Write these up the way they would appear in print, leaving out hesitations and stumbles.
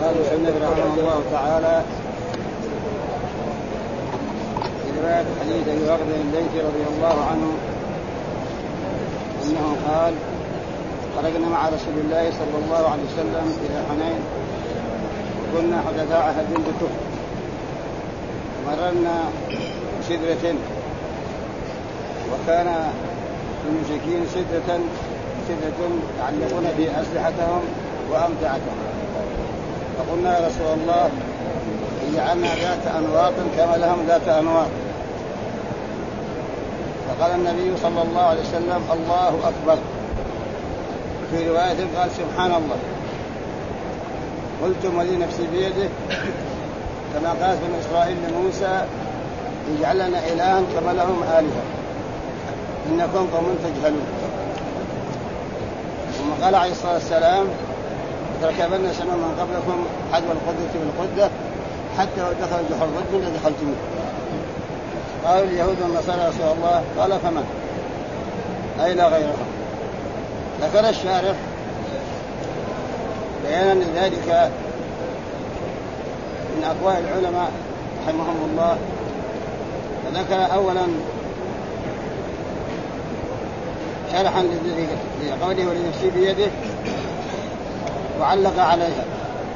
قال المصنف رحمه الله تعالى في رواية حديث أبي بكر الليثي رضي الله عنه أنه قال خرجنا مع رسول الله صلى الله عليه وسلم إلى حنين وكنا حدثاء عهد بالكفر مررنا سدرة وكان المشركين سدرة يعلقون به أسلحتهم وأمتعتهم فقلنا يا رسول الله اجعلنا ذات أنواط كما لهم ذات أنواط. فقال النبي صلى الله عليه وسلم الله أكبر. في رواية قال سبحان الله. قلت ولي نفسي بيده كما قال بنو إسرائيل لموسى اجعل لنا إلها كما لهم آلهة إنكم قوم تجهلون. ثم قال عليه الصلاة والسلام تركبن سنة من قبلكم حذو القدة بالقدة حتى لو دخل جحر رجل لدخلتموه. قالوا اليهود والنصارى يا رسول الله قال فمن أي لا غيرهم. ذكر الشارح بيانا لذلك من أقوال العلماء رحمهم الله. فذكر أولا شرحا لقوله ولنفسي بيده وعلق عليها.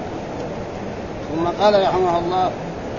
ثم قال رحمه الله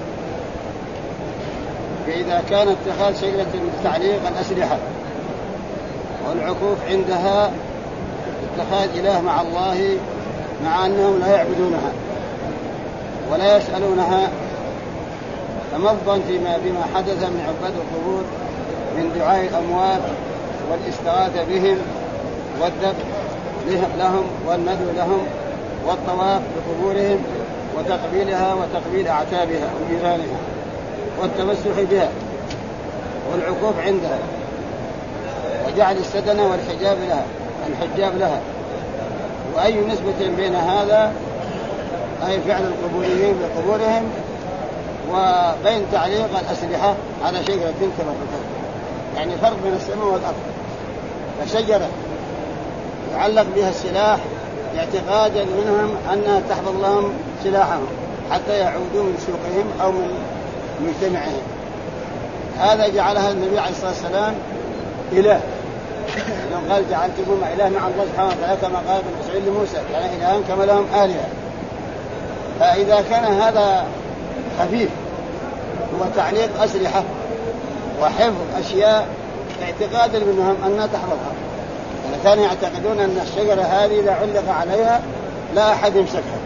فإذا كان اتخاذ شجرة لتعليق الأسلحة والعكوف عندها اتخاذ إله مع الله مع أنهم لا يعبدونها ولا يسألونها فمضا بما حدث من عباد القبور من دعاء الأموات والاستغاثة بهم والذبح لهم والندعو لهم والطواف بقبورهم وتقبيلها وتقبيل أعتابها وجيرانها والتمسح بها والعكوف عندها وجعل السدنة والحجاب لها. وأي نسبة بين هذا أي فعل القبوريين بقبورهم وبين تعليق الأسلحة على شجرة كما ذكرت. يعني فرق بين السماء والأرض. فشجرة يعلق بها السلاح اعتقادا منهم أنها تحفظ لهم سلاحهم حتى يعودوا من سوقهم أو من مجتمعهم. هذا جعلها النبي عليه الصلاة والسلام إله. لأنه قال جعلتكم إله مع الله سبحانه وتعالى كما قال ابن مسعود لموسى يعني إلهان كما لهم آلهة. فإذا كان هذا خفيف هو تعليق أسلحة وحفظ أشياء اعتقادا منهم أنها تحفظها. كانوا يعتقدون أن الشجرة هذه إذا علق عليها لا أحد يمسكها.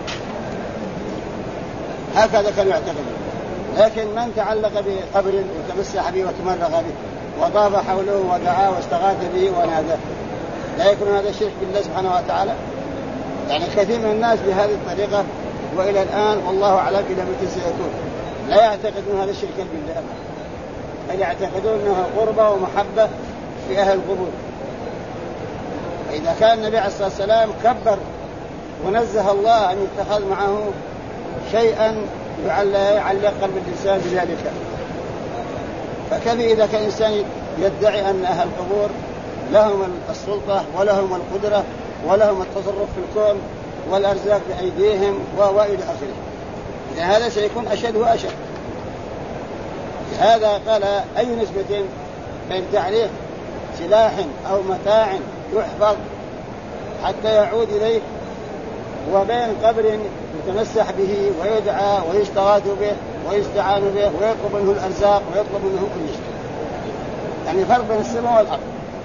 هكذا كانوا يعتقدون. لكن من تعلق بقبر وتمسح به وتمرغ به وطاف حوله ودعاه واستغاث به وناداه لا يكون هذا الشرك بالله سبحانه وتعالى. يعني كثير من الناس بهذه الطريقة وإلى الآن والله أعلم إلى متى سيكون لا يعتقدون هذا الشرك بالله بل يعتقدون أنها قربة ومحبة في أهل القبور. إذا كان النبي عليه الصلاة والسلام كبر ونزه الله أن يتخذ معه شيئا يعلق قلب الإنسان بذلك فكيف إذا كان إنسان يدعي أن أهل القبور لهم السلطة ولهم القدرة ولهم التصرف في الكون والأرزاق بأيديهم وإلى آخره. إذا هذا سيكون أشد وأشد. لهذا قال أي نسبة بين تعليق سلاح أو متاع يحفظ حتى يعود إليه وبين قبر يتمسح به ويدعى ويستغاث به ويستعان به ويطلب منه الأرزاق ويطلب منه كل شيء. يعني فرق بين السماء والأرض.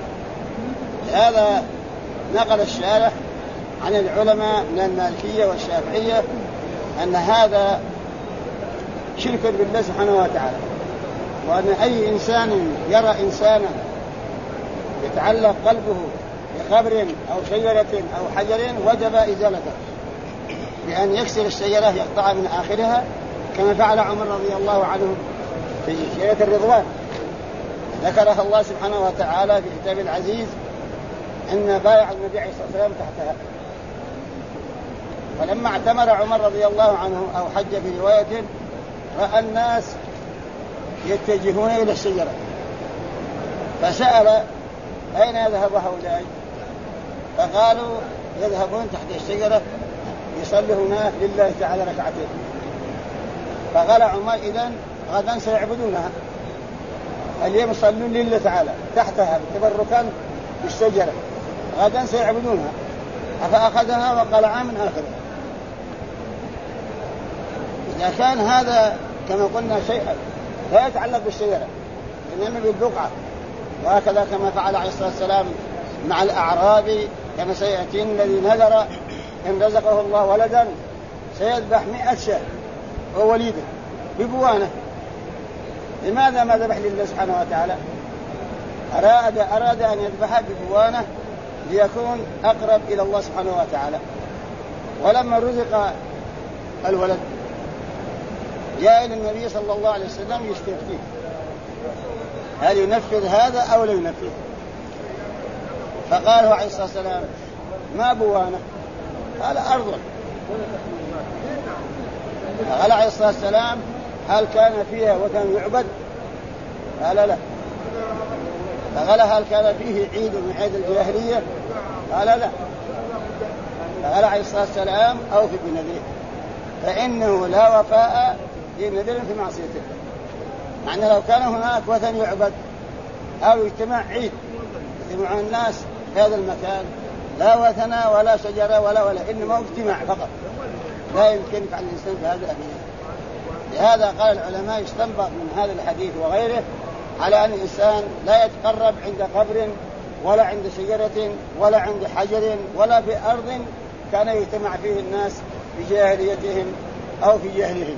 هذا نقل الشارح عن العلماء من المالكية والشافعية أن هذا شرك بالله سبحانه وتعالى وأن أي إنسان يرى إنسانا يتعلق قلبه بقبر أو شجرة أو حجر وجب إزالته بأن يكسر الشجرة يقطع من آخرها كما فعل عمر رضي الله عنه في شجرة الرضوان. ذكرها الله سبحانه وتعالى في كتاب العزيز أن بايع النبي عليه الصلاة والسلام تحتها. فلما اعتمر عمر رضي الله عنه أو حج في رواية رأى الناس يتجهون إلى الشجرة فسأل أين يذهب هؤلاء؟ فقالوا يذهبون تحت الشجرة يصلي هناك لله تعالى ركعتين. فقال عمر إذن غدا سيعبدونها، اليوم يصلون لله تعالى تحتها تبركا بالشجرة، غدا سيعبدونها. فأخذها وقلعها من آخره. إذا كان هذا كما قلنا شيئا لا يتعلق بالشجرة إنما بالبقعة، وهكذا كما فعل عليه الصلاة والسلام مع الأعرابي كما سيأتي الذي نذر إن رزقه الله ولدا سيذبح 100 شاة ووليده ببوانه. لماذا ما ذبح لله سبحانه وتعالى؟ أراد أن يذبح ببوانه ليكون أقرب إلى الله سبحانه وتعالى. ولما رزق الولد جاء إلى النبي صلى الله عليه وسلم يستفتيه هل ينفذ هذا أو لا ينفذ؟ فقال عليه الصلاة والسلام ما بوانه؟ قال أرض. فقال عليه الصلاة والسلام هل كان فيها وثن يعبد؟ قال لا. فقال هل كان فيه عيد من عيد الجاهلية؟ قال لا. فقال عليه الصلاة والسلام أوفي بنذره فإنه لا وفاء لنذر في معصيته. معنى لو كان هناك وثن يعبد أو اجتماع عيد يجتمع الناس في هذا المكان لا وثن ولا شجرة ولا إنما اجتماع فقط، لا يمكن يفعل الإنسان بهذا الأمر. لهذا قال العلماء يستنبط من هذا الحديث وغيره على أن الإنسان لا يتقرب عند قبر ولا عند شجرة ولا عند حجر ولا في أرض كان يجتمع فيه الناس في جاهليتهم أو في جهلهم.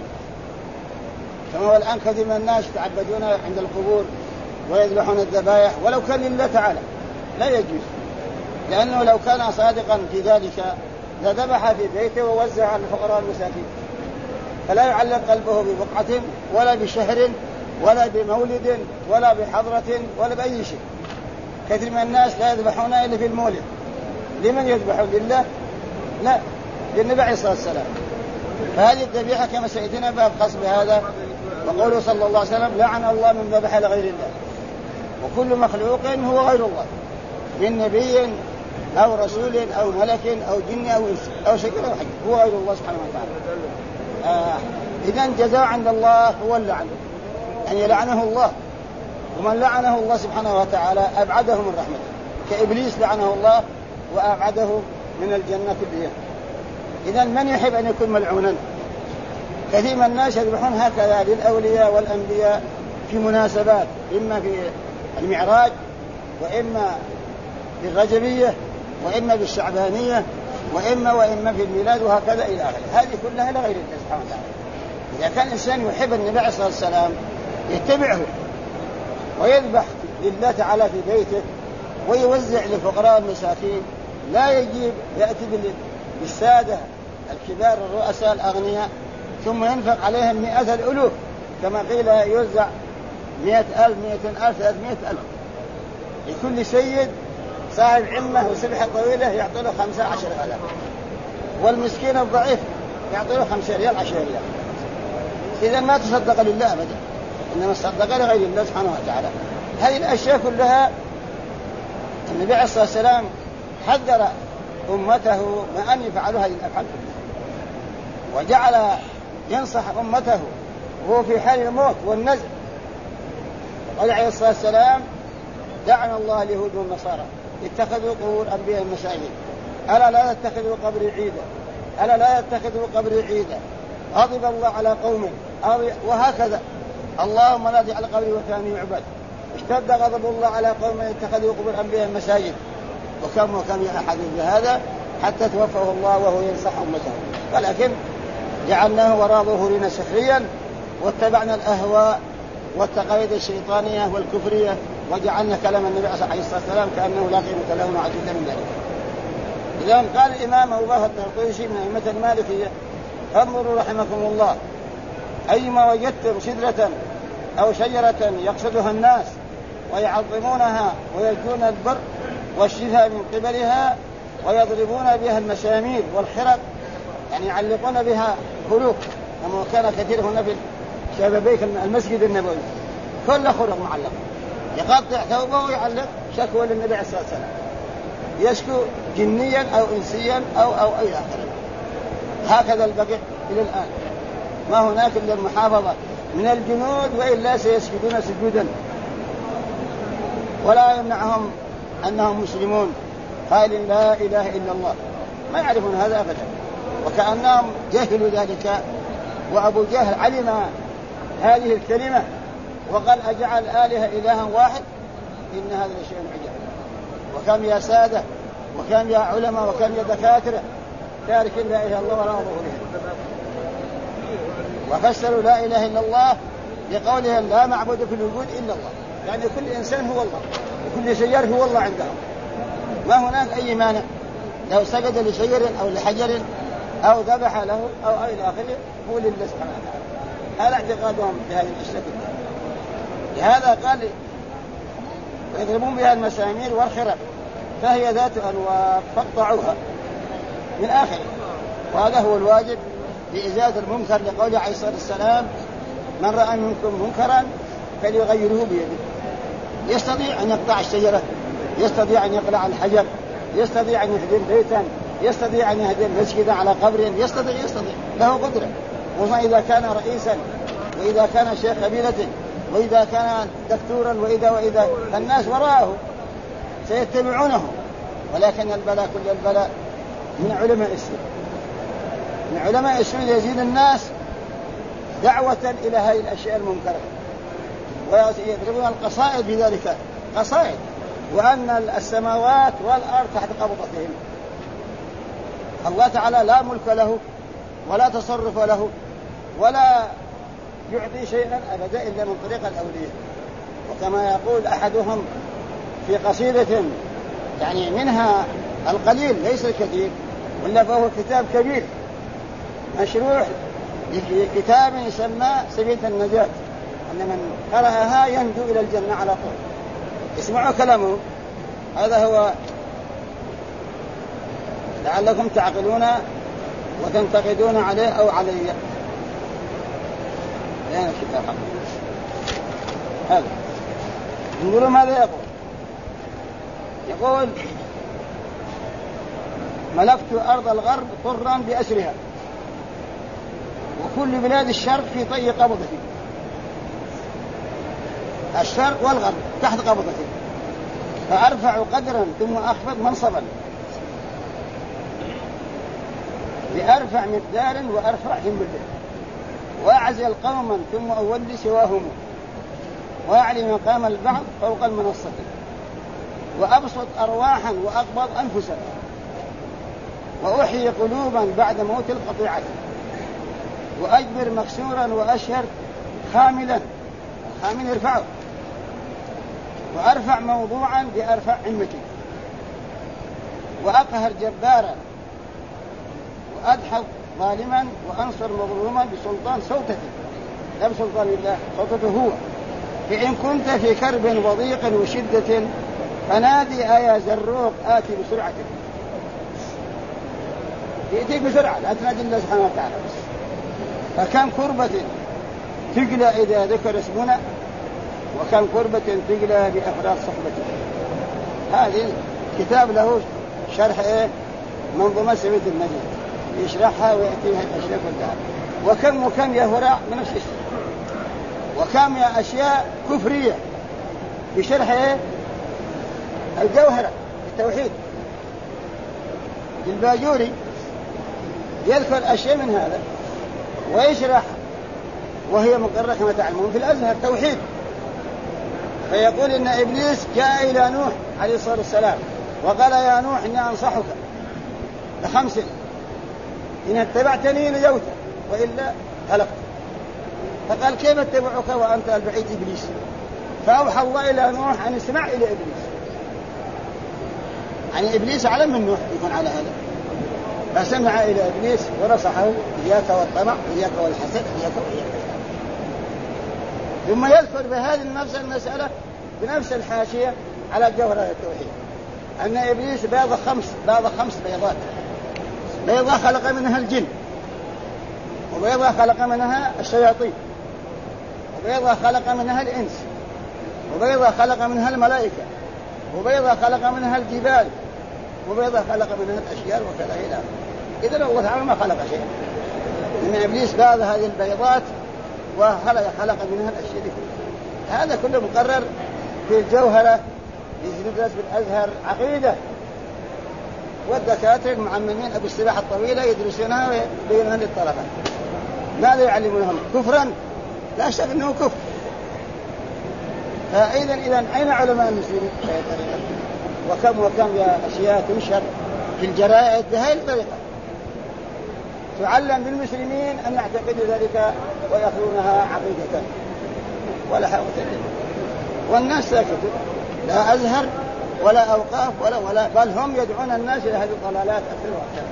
كما هو الآن كثير من الناس يتعبدون عند القبور ويذبحون الذبائح ولو كان لله تعالى لا يجوز، لأنه لو كان صادقا في ذلك لذبح في بيته ووزع على الفقراء المساكين. فلا يعلق قلبه ببقعة ولا بشهر ولا بمولد ولا بحضرة ولا بأي شيء. كثير من الناس لا يذبحون إلا في المولد. لمن يذبحون؟ لله؟ لا، للنبي عليه الصلاة والسلام. فهذه الذبيحة كما سيدنا باب قصب هذا وقوله صلى الله عليه وسلم لعن الله من ذبح لغير الله. وكل مخلوق هو غير الله من نبي أو رسول أو ملك أو جن أو شجرة أو حجر هو غير الله سبحانه وتعالى. إذن جزاء عند الله هو اللعن، يعني لعنه الله، ومن لعنه الله سبحانه وتعالى أبعده من رحمته، كإبليس لعنه الله وأبعده من الجنة كلها. إذن من يحب أن يكون ملعونا؟ كثير من الناس يذبحون هكذا للأولياء والأنبياء في مناسبات، إما في المعراج وإما بالرجبية وإما بالشعبانية وإما في الميلاد وهكذا إلى آخره. هذه كلها لغير الله سبحانه وتعالى. إذا كان إنسان يحب النبي عليه الصلاة والسلام يتبعه ويذبح لله تعالى في بيته ويوزع للفقراء المساكين، لا يجيب يأتي بالسادة الكبار الرؤساء الأغنياء ثم ينفق عليهم 100 الألوف كما قيل يوزع 100,000 200,000 300,000 لكل سيد صاحب عمة وسبحة طويلة يعطي له 15,000 والمسكين الضعيف يعطي له 5 ريال 10 ريال. إذا ما تصدق لله أبدا، إنما تصدق لغير الله سبحانه وتعالى. هذه الأشياء كلها النبي عليه الصلاة والسلام حذر أمته ما أن يفعلوا هذه الأفعال كلها، وجعل ينصح أمته وهو في حال الموت والنزع. قال عليه الصلاة والسلام لعن الله اليهود والنصارى اتخذوا قبور أنبياء مساجد، ألا لا يتخذوا قبري عيدا، ألا لا يتخذوا قبري عيدا، غضب الله على قوم وهكذا. اللهم لا تجعل قبري وثني يعبد، اشتد غضب الله على قوم اتخذوا قبور أنبياء مساجد. وكم يحدث بهذا حتى توفاه الله وهو ينصح أمته. ولكن جعلناه وراء ظهورنا سخريا واتبعنا الأهواء والتقاليد الشيطانية والكفرية وجعلنا كلام النبي عليه الصلاة والسلام كأنه لا قيمة له وعجز من ذلك. إذا قال الإمام أبو بكر الطرطوشي من أئمة المالكية انظروا رحمكم الله أيما وجدتم سدرة أو شجرة يقصدها الناس ويعظمونها ويرجون البر والشفاء من قبلها ويضربون بها المسامير والخرق، يعني يعلقون بها خلوق كما كان كثير هنا في شبابيك المسجد النبوي كل خلق معلق يقطع ثوبه ويعلق شكوى للنبي عليه الصلاة والسلام، يشكو جنيا أو إنسيا أو أي آخر. هكذا البقع إلى الآن، ما هناك إلا المحافظة من الجنود، وإلا سيسجدون سجودا، ولا يمنعهم أنهم مسلمون قائلين لا إله إلا الله، ما يعرفون هذا أبدا، وكأنهم جهلوا ذلك. وأبو جهل علم هذه الكلمة وقال أجعل آلهة إلها واحد، إن هذا شيء عجب. وكم يا سادة وكم يا علماء وكم يا دكاترة تاركين لا إله إلا الله ولا ظهورها، وفسروا لا إله إلا الله بقولهم لا معبود في الوجود إلا الله، يعني كل إنسان هو الله وكل شجر هو الله عندهم، ما هناك أي مانع لو سجد لشجر أو لحجر أو ذبح له أو إلى آخره هو لله سبحانه وتعالى. هذا اعتقادهم بهذه الأشياء. لهذا قال ويضربون بها المسامير والخرق فهي ذات أنواب فاقطعوها من آخره. وهذا هو الواجب لإزالة المنكر، لقول عليه الصلاة والسلام من رأى منكم منكرا فليغيره بيده. يستطيع أن يقطع الشجرة، يستطيع أن يقلع الحجر، يستطيع أن يهدم بيتا، يستطيع أن يهدم مسجدا على قبر، يستطيع له قدرة. وما إذا كان رئيسا وإذا كان شيخ قبيلة وإذا كان دكتورا وإذا الناس وراءه سيتبعونه. ولكن البلاء كل البلاء من علماء السوء، من علماء السوء يزيد الناس دعوة إلى هذه الأشياء المنكرة، ويضربون القصائد بذلك قصائد، وأن السماوات والأرض تحت قبضتهم. الله تعالى لا ملك له ولا تصرف له ولا يعطي شيئا أبدا إلا من طريق الأولياء. وكما يقول أحدهم في قصيدة يعني منها القليل ليس الكثير، ولا فهو كتاب كبير مشروع كتاب يسمى سبيل النجاة، أن من قرأها ينجو إلى الجنة على طول. اسمعوا كلامه، هذا هو لعلكم تعقلون وتنتقدون عليه أو علي. يعني الكتاب هذا نقول ماذا يقول ملكت أرض الغرب طرا بأسرها وكل بلاد الشرق في طي قبضتي. الشرق والغرب تحت قبضتي، فأرفع قدرا ثم أخفض منصبا، بأرفع مقدار وأرفع همة، وأعزل قوما ثم أولي سواهم، وأعلي مقام البعض فوق المنصة، وأبسط أرواحا وأقبض أنفسا، وأحيي قلوبا بعد موت القطيعة، وأجبر مكسورا وأشهر خاملا، الخامل يرفعه، وأرفع موضوعا بأرفع همتي، وأقهر جبارا، وأدحض ظالما، وأنصر مظلوما بسلطان صوتتي، لا بسلطان الله، صوتته هو. فإن كنت في كرب وضيق وشدة فنادي آيا زروق آتي بسرعة. يأتيك بسرعة، لا تنادي الله سبحانه وتعالى. فكم كربة تقلى إذا ذكر اسمنا، وكم كربة تقلى بأفراد صحبته. هذه كتاب له شرح منظومة سبيل النجاة، يشرحها ويأتيها الأشياء كلها. وكم يا هراء من الشيء، وكم يا أشياء كفرية بشرح الجوهرة التوحيد. الباجوري يذكر أشياء من هذا ويشرح، وهي مقررة كما تعلمون في الأزهر توحيد. فيقول إن إبليس جاء إلى نوح عليه الصلاة والسلام وقال يا نوح إني أنصحك ب5، إن اتبعتني نجوت وإلا هلكت. فقال كيف اتبعك وأنت البعيد إبليس؟ فأوحى الله إلى نوح أن اسمع إلى إبليس. يعني إبليس أعلم من نوح يكون على هذا، فسمع إلى إبليس ونصحه إياك والطمع إياك والحسد إياك وإياك. ثم يذكر بهذه نفس المسألة بنفس الحاشية على جوهرة التوحيد أن إبليس بيض 5 بيضات، بيضة خلق منها الجن، وبيضة خلق منها الشياطين، وبيضة خلق منها الإنس، وبيضة خلق منها الملائكة، وبيضة خلق منها الجبال، وبيضة خلق منها الأشجار وكذا إلى. إذا الله تعالى ما خلق شيء، إن إبليس باغ هذه البيضات وخلق منها الأشياء دي كلها. هذا كله مقرر في الجوهرة يدرس بالأزهر عقيدة، والدكاترة المعممين أبو السباحة الطويلة يدرسونها ويبينونها للطلبة. ماذا يعلمونهم؟ كفرا؟ لا شك أنه كفر. فإذا أين علماء المسلمين؟ وكم يا أشياء تنشر في الجرائد بهذه الطريقة تعلم بالمسلمين أن يعتقدوا ذلك ويأخذونها عقيدة ولا حول ولا قوة. والناس ساكتوا، لا أزهر ولا أوقاف ولا بل هم يدعون الناس إلى هذه الضلالات أكثر وأكثر.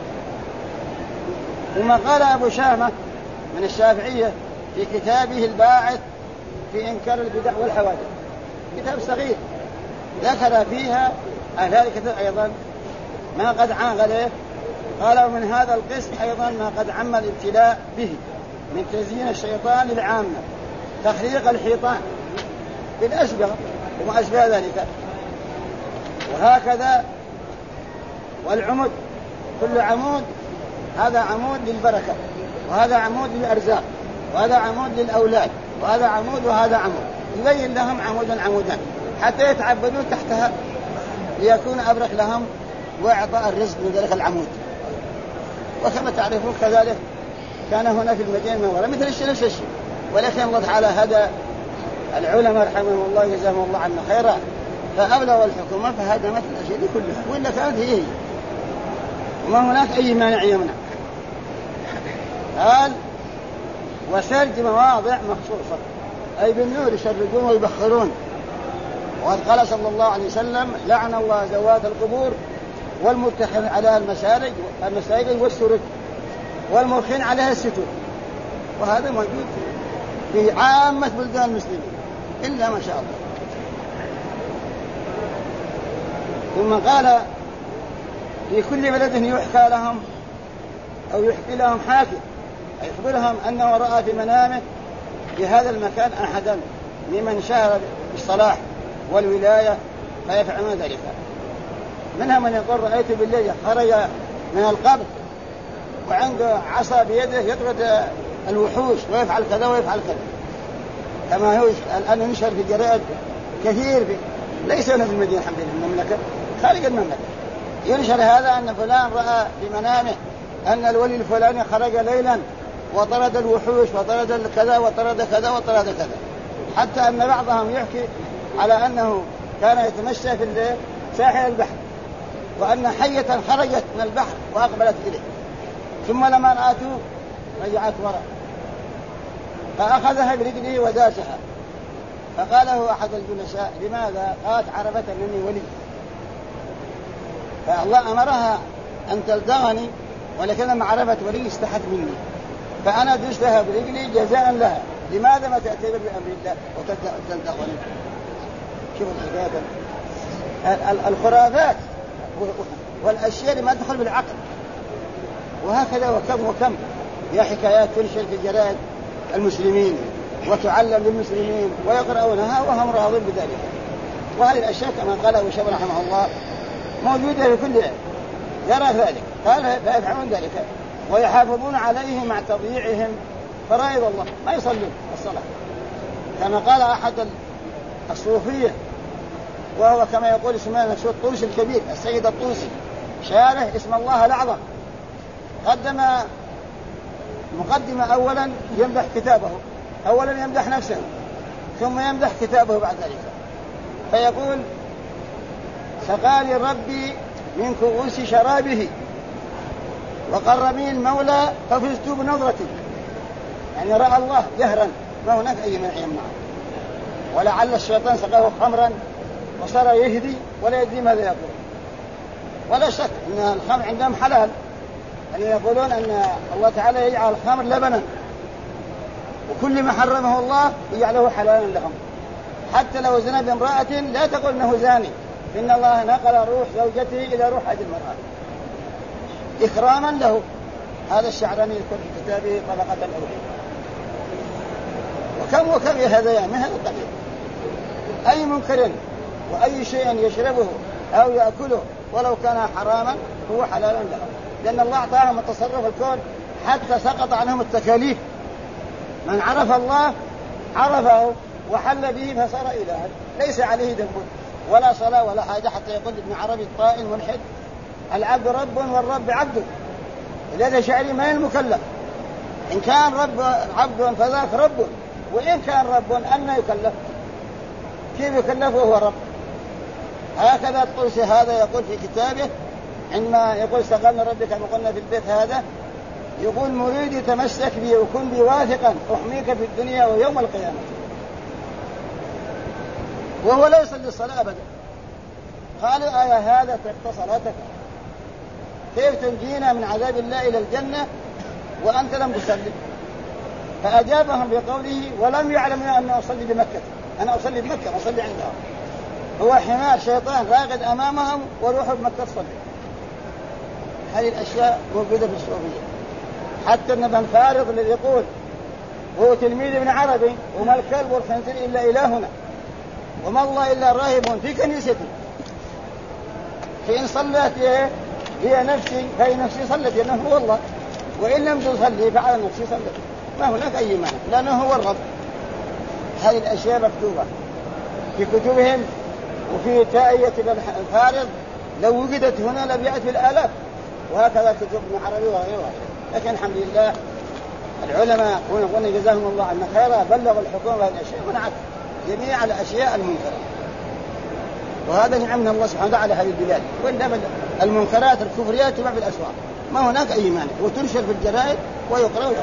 ثم قال أبو شامة من الشافعية في كتابه الباعث في إنكار البدع والحوادث، كتاب صغير ذكر فيها هذا الكتاب أيضا ما قد عانغله. قال ومن هذا القسم أيضا ما قد عم الابتلاء به من تزيين الشيطان للعامة، تخريق الحيطان بالأشبه وما أشبه ذلك، وهكذا والعمود، كل عمود هذا عمود للبركة، وهذا عمود للأرزاق، وهذا عمود للأولاد، وهذا عمود وهذا عمود، يبين لهم عمودا حتى يتعبدون تحتها ليكون أبرك لهم وإعطاء الرزق من ذلك العمود. وكما تعرفون كذلك كان هنا في المدينة المنورة مثل الشيء نفس الشيء، ولكن الله تعالى هدى العلماء رحمهم الله جزاهم الله عنا خيرا فأبلغوا الحكومة فهدمت الأشياء دي كلها، وإلا كانت هي وما هناك أي مانع يمنع. قال وسرد مواضع مخصوصة أي بالنور يشردون ويبخرون. وقد قال صلى الله عليه وسلم لعن الله زوات القبور والمتخذ عليها المساجد والسرج والمرخين عليها الستور. وهذا موجود في عامة بلدان المسلمين إلا ما شاء الله. ثم قال في كل بلد يحكى لهم أو يحكي لهم حاكم يخبرهم أنه رأى في منامه في هذا المكان أحدا ممن شهر بالصلاح والولاية فيفعلون ذلك. منها من يقول رأيت بالليل خرج من القبر وعنده عصا بيده يطرد الوحوش ويفعل كذا ويفعل كذا، كما هو الآن ينشر في الجرائد كثير ليس هنا في المدينة الحمد لله المملكة، خارج المملكة ينشر هذا أن فلان رأى في منامه أن الولي الفلاني خرج ليلا وطرد الوحوش وطرد كذا وطرد كذا وطرد كذا، حتى أن بعضهم يحكي على أنه كان يتمشى في الليل ساحل البحر وأن حية خرجت من البحر وأقبلت إليه، ثم لما رأته رجعت وراء فأخذها برجله وداسها. فقال له أحد الجلساء لماذا؟ قالت عرفت أنني ولي، فالله أمرها أن تلدغني ولكن لما عرفت ولي استحت مني فأنا دستها برجلي جزاء لها. لماذا ما تأتي بأمر الله وتلدغني؟ شوف الحكاية الخرافات والأشياء اللي ما تدخل بالعقل. وهكذا وكم يا حكايات تنشر في جرائد المسلمين وتعلم للمسلمين ويقرؤونها وهم راضين بذلك. وهذه الأشياء كما قال أبو شامة رحمه الله موجودة في كل يرى ذلك، قال فيفعلون ذلك ويحافظون عليه مع تضييعهم فرائض الله، ما يصلون الصلاة كما قال أحد الصوفية وهو كما يقول اسمه نفسه الطوسي الكبير السيد الطوسي شاره اسم الله الأعظم، قدم مقدمة أولا يمدح كتابه، أولا يمدح نفسه ثم يمدح كتابه بعد ذلك، فيقول سقاني ربي من كؤوس شرابه وقربني المولى ففزت بنظرتي، يعني رأى الله جهرا ما هناك أي مانع يمنعه. ولعل الشيطان سقاه خمرا وصار يهدي ولا يدري ماذا يقول. ولا شك أن الخمر عندهم حلال، يعني يقولون أن الله تعالى يجعل الخمر لبنا وكل ما حرمه الله يجعله حلالا لهم، حتى لو زنى بامرأة لا تقول أنه زاني، إن الله نقل روح زوجته إلى روح هذه المرأة إكراما له. هذا الشعراني يذكر في كتابه طبقة الأولى. وكم يهذيان من هذا القبيل، أي منكر وأي شيء يشربه أو يأكله ولو كان حراما هو حلالا له. لأن الله أعطاهم التصرف الكون حتى سقط عنهم التكاليف. من عرف الله عرفه وحل به فصار إلها، ليس عليه ذنب ولا صلاة ولا حاجة. حتى يقول ابن عربي الطائل ملحد: العبد رب والرب عبد. لذا شعري ما المكلف، إن كان رب عبد فذاك رب، وإن كان رب أن يكلف، كيف يكلف وهو رب؟ هكذا الطوسي هذا يقول في كتابه عندما يقول استغلنا ربك كما قلنا في البيت هذا، يقول: مريد تمسك بي وكن بي واثقا أحميك في الدنيا ويوم القيامة. وهو لا يصلي الصلاة أبدا. قال: آية هذا تقطع صلاتك، كيف تنجينا من عذاب الله إلى الجنة وأنت لم تصلي؟ فأجابهم بقوله: ولم يعلموا أن أصلي بمكة، أنا أصلي بمكة، أصلي عندها. هو حمار شيطان راقد أمامهم وروحوا بمكة تصلي. هذه الأشياء موجودة في الصوفية. حتى ابن بن فارض الذي يقول وهو تلميذ ابن عربي: وما الكلب والخنزير إلا إلهنا، وما الله إلا راهب في كنيستي، فإن صلت هي نفسي فهي نفسي صلت، لأنه هو الله، وإن لم تصلي فعلى نفسي صلت. ما هناك أي معنى، لأنه هو الرب. هذه الأشياء مكتوبة في كتبهم وفي تائية الفارض، لو وجدت هنا لبيعت بالآلاف. وهكذا كتب ابن عربي وغيرها. لكن الحمد لله العلماء قلنا جزاهم الله عنا خيرا بلغوا الحكومة هذه الأشياء، منعت جميع الأشياء المنكرة. وهذا نعم من الله سبحانه وتعالى على هذه البلاد. وإنما المنكرات الكفريات تباع في الأسواق، ما هناك أي مانع، وتنشر في الجرائد ويقرأ.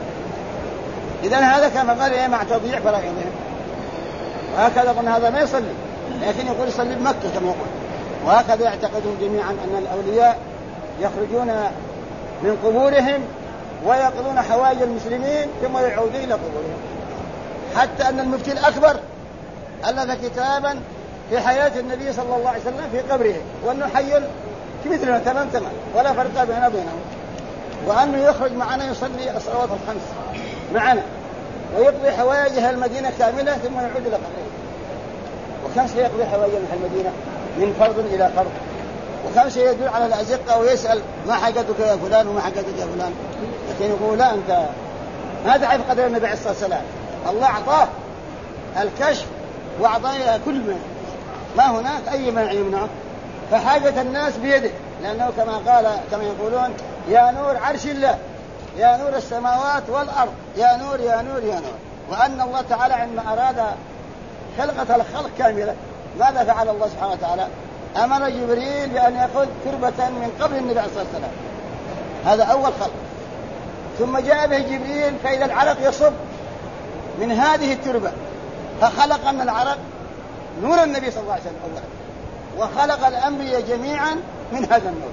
إذن هذا كما قال مع تضييع فرائضهم. وهكذا قلنا هذا ما يصلي، لكن يقول يصلي بمكة كما يقول. وهكذا يعتقدون جميعا أن الأولياء يخرجون من قبورهم ويقضون حوائج المسلمين ثم يعودون إلى قبورهم. حتى أن المفتي الأكبر ألف كتابا في حياة النبي صلى الله عليه وسلم في قبره، وأنه حي مثلنا تمام ولا فرق بيننا وبينه، وأنه يخرج معنا يصلي الصلوات الخمس معنا ويقضي حوائجها المدينة كاملة ثم يعود إلى قبره. وكم سيقضي حوائجها المدينة من فرض إلى فرض، وكم سيدل على الأزقة ويسأل: ما حاجتك يا فلان وما حاجتك يا فلان؟ لكن يقول: لا، أنت ما تعرف قدر النبي عليه الصلاة والسلام، الله أعطاه الكشف وأعطاه كل ما هناك أي مانع يمنعه. فحاجة الناس بيده، لأنه كما يقولون: يا نور عرش الله، يا نور السماوات والأرض، يا نور يا نور يا نور. وأن الله تعالى عندما أراد خلقة الخلق كاملة ماذا فعل الله سبحانه وتعالى؟ أمر جبريل بأن يأخذ كربة من قبل النبي عليه الصلاة والسلام، هذا أول خلق. ثم جاء به جبريل فإذا العرق يصب من هذه التربة، فخلق من العرق نور النبي صلى الله عليه وسلم أولا، وخلق الأنبياء جميعا من هذا النور.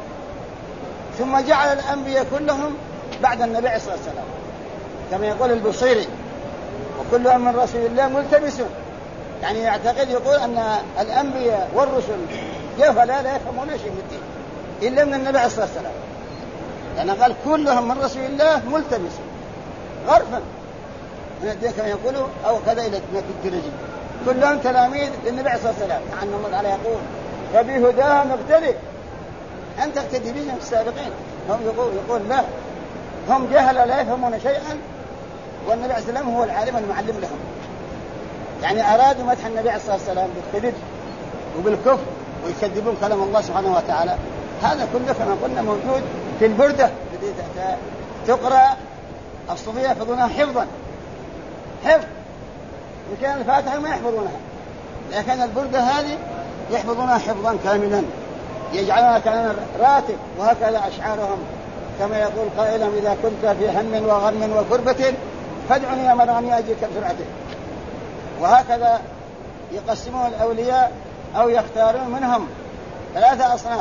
ثم جعل الأنبياء كلهم بعد النبي عليه الصلاة والسلام، كما يقول البصيري: وكلهم من رسول الله ملتبسون. يعني يعتقد يقول أن الأنبياء والرسل جهلا لا يفهمون شيء من الدين إلا من النبي عليه الصلاة والسلام، لأن قال كلهم من رسول الله ملتبسون غرفا من الدين كما يقولوا، أو كذا إلى الدرجة، كلهم تلاميذ للنبي عليه الصلاة والسلام. عن الله تعالى يقول: فبهداهم اقتدي، أنت اقتدي بهم السابقين. هم يقول لا، هم جهلا لا يفهمون شيئا، والنبي عليه الصلاة والسلام هو العالم المعلم لهم. يعني أرادوا مدح النبي عليه الصلاة والسلام بالكذب وبالكفر ويكذبون كلام الله سبحانه وتعالى. هذا كله كما قلنا موجود في البردة التي تقرأ الصوفية يحفظونها حفظا، حفظ، وكان الفاتحة ما يحفظونها، لكن البردة هذه يحفظونها حفظا كاملا، يجعلونها كلام راتب. وهكذا أشعارهم كما يقول قائلهم: إذا كنت في هم وغم وكربة فادعني يا مراني أجيك بسرعته. وهكذا يقسمون الأولياء أو يختارون منهم 3 أصناف،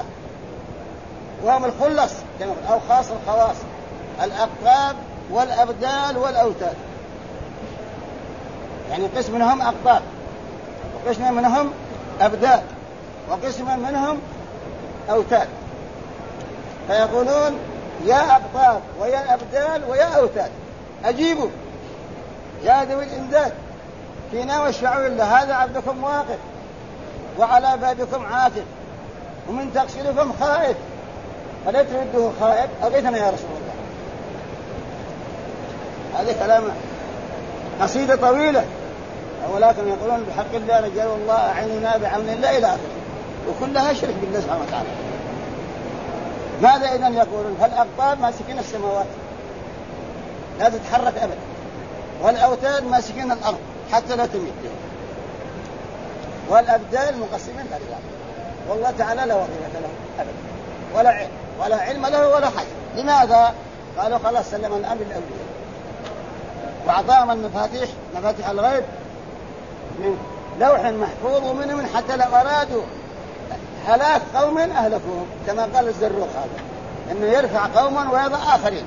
وهم الخلص أو خاص الخواص: الأقطاب والأبدال والأوتاد. يعني قسم منهم أقطاب، وقسم منهم أبدال، وقسم منهم أوتاد. فيقولون: يا أقطاب ويا أبدال ويا أوتاد أجيبوا يا ذوي الإمداد، فينا والشعور الله، هذا عبدكم واقف وعلى بابكم عاكف، ومن تقصيركم خائف، أليس يده خائب أغثنا يا رسول الله. هذا كلام قصيدة طويلة، ولكن يقولون بحق الله رجال الله أعيننا بعون الله إلى آخره، وكلها شرك بالله سبحانه وتعالى. ماذا إذن يقولون؟ فالأقطاب ماسكين السماوات لا تتحرك أبدا، والأوتاد ماسكين الأرض حتى لا تميت، والأبدال مقسمين لله، والله تعالى لا وظيفة له أبدا ولا علم له ولا حاجة. لماذا؟ قالوا خلاص سلم الأمر للأولياء وأعطاهم المفاتيح، مفاتيح الغيب من لوح محفوظ ومنهم حتى لو أرادوا هلاك قوم أهلكوهم، كما قال الزروق هذا إنه يرفع قوما ويضع آخرين،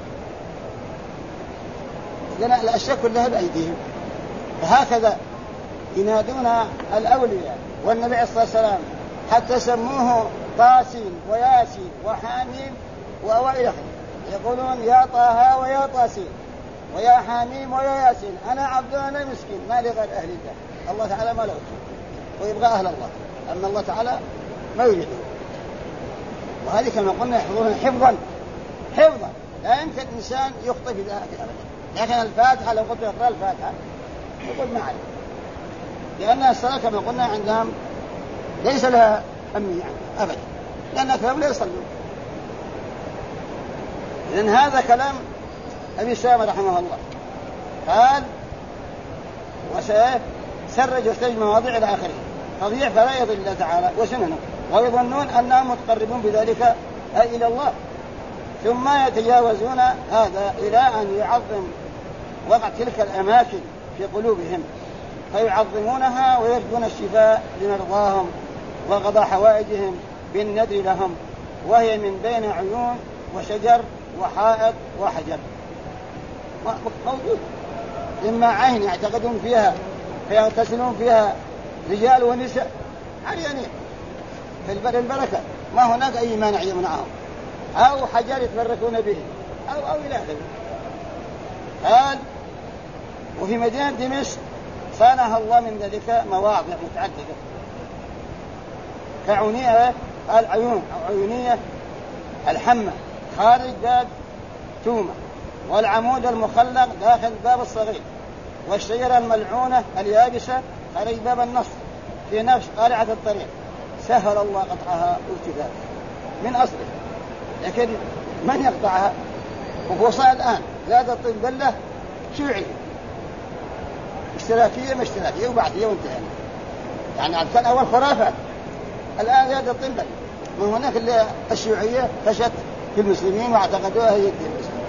لأن الأشياء كلها بأيديهم. فهكذا ينادون الأولياء والنبي عليه الصلاة والسلام حتى سموه طاسين وياسين وحاميم وإلى آخره، يقولون يا طه ويا طاسين ويا حاميم ويا ياسين أنا عبد أنا مسكين ما لي غير أهل الله. الله تعالى ما له ويبغى أهل الله، أما الله تعالى ما يريده. وهذه كما قلنا يحفظون حفظا لا يمكن إنسان يخطئ في ذلك أبدا. لكن الفاتحة لو قلت يقرأ الفاتحة يقول ما عليه، لأن الصلاة كما قلنا عندهم ليس لها أمنية أبدا، لأن أكثرهم لا يصلون. لأن هذا كلام أبي سامة رحمه الله قال وسرج واستجمع مواضيع إلى آخره تضيع فلا يضل الله تعالى وسننه، ويظنون أنهم متقربون بذلك إلى الله، ثم يتجاوزون هذا إلى أن يعظم وقع تلك الأماكن في قلوبهم فيعظمونها ويرجون الشفاء لمرضاهم وقضاء حوائجهم بالنذر لهم، وهي من بين عيون وشجر وحائط وحجر موجود، إما عين يعتقدون فيها فيغتسلون فيها رجال ونساء عريانين في البركة ما هناك أي مانع يمنعهم، أو حجر يتبركون به أو إلى آخره. قال وفي مدينة دمشق صانها الله من ذلك مواضع متعددة كعونية العيون أو عيونية الحمة خارج باب تومة، والعمود المخلق داخل الباب الصغير، والشجرة الملعونة اليابسة خارج باب النصر في نفس قارعة الطريق، سهل الله قطعها وارتفاعها من أصله، لكن من يقطعها؟ وفوصاء الآن زاد الطين بلة شيوعية اشتراكية ما اشتراكية وبعدية وانتهينا، يعني كان أول خرافات، الآن زاد الطين بلة. من هناك اللي الشيوعية فشت في المسلمين واعتقدوها هي الدين المسلمين.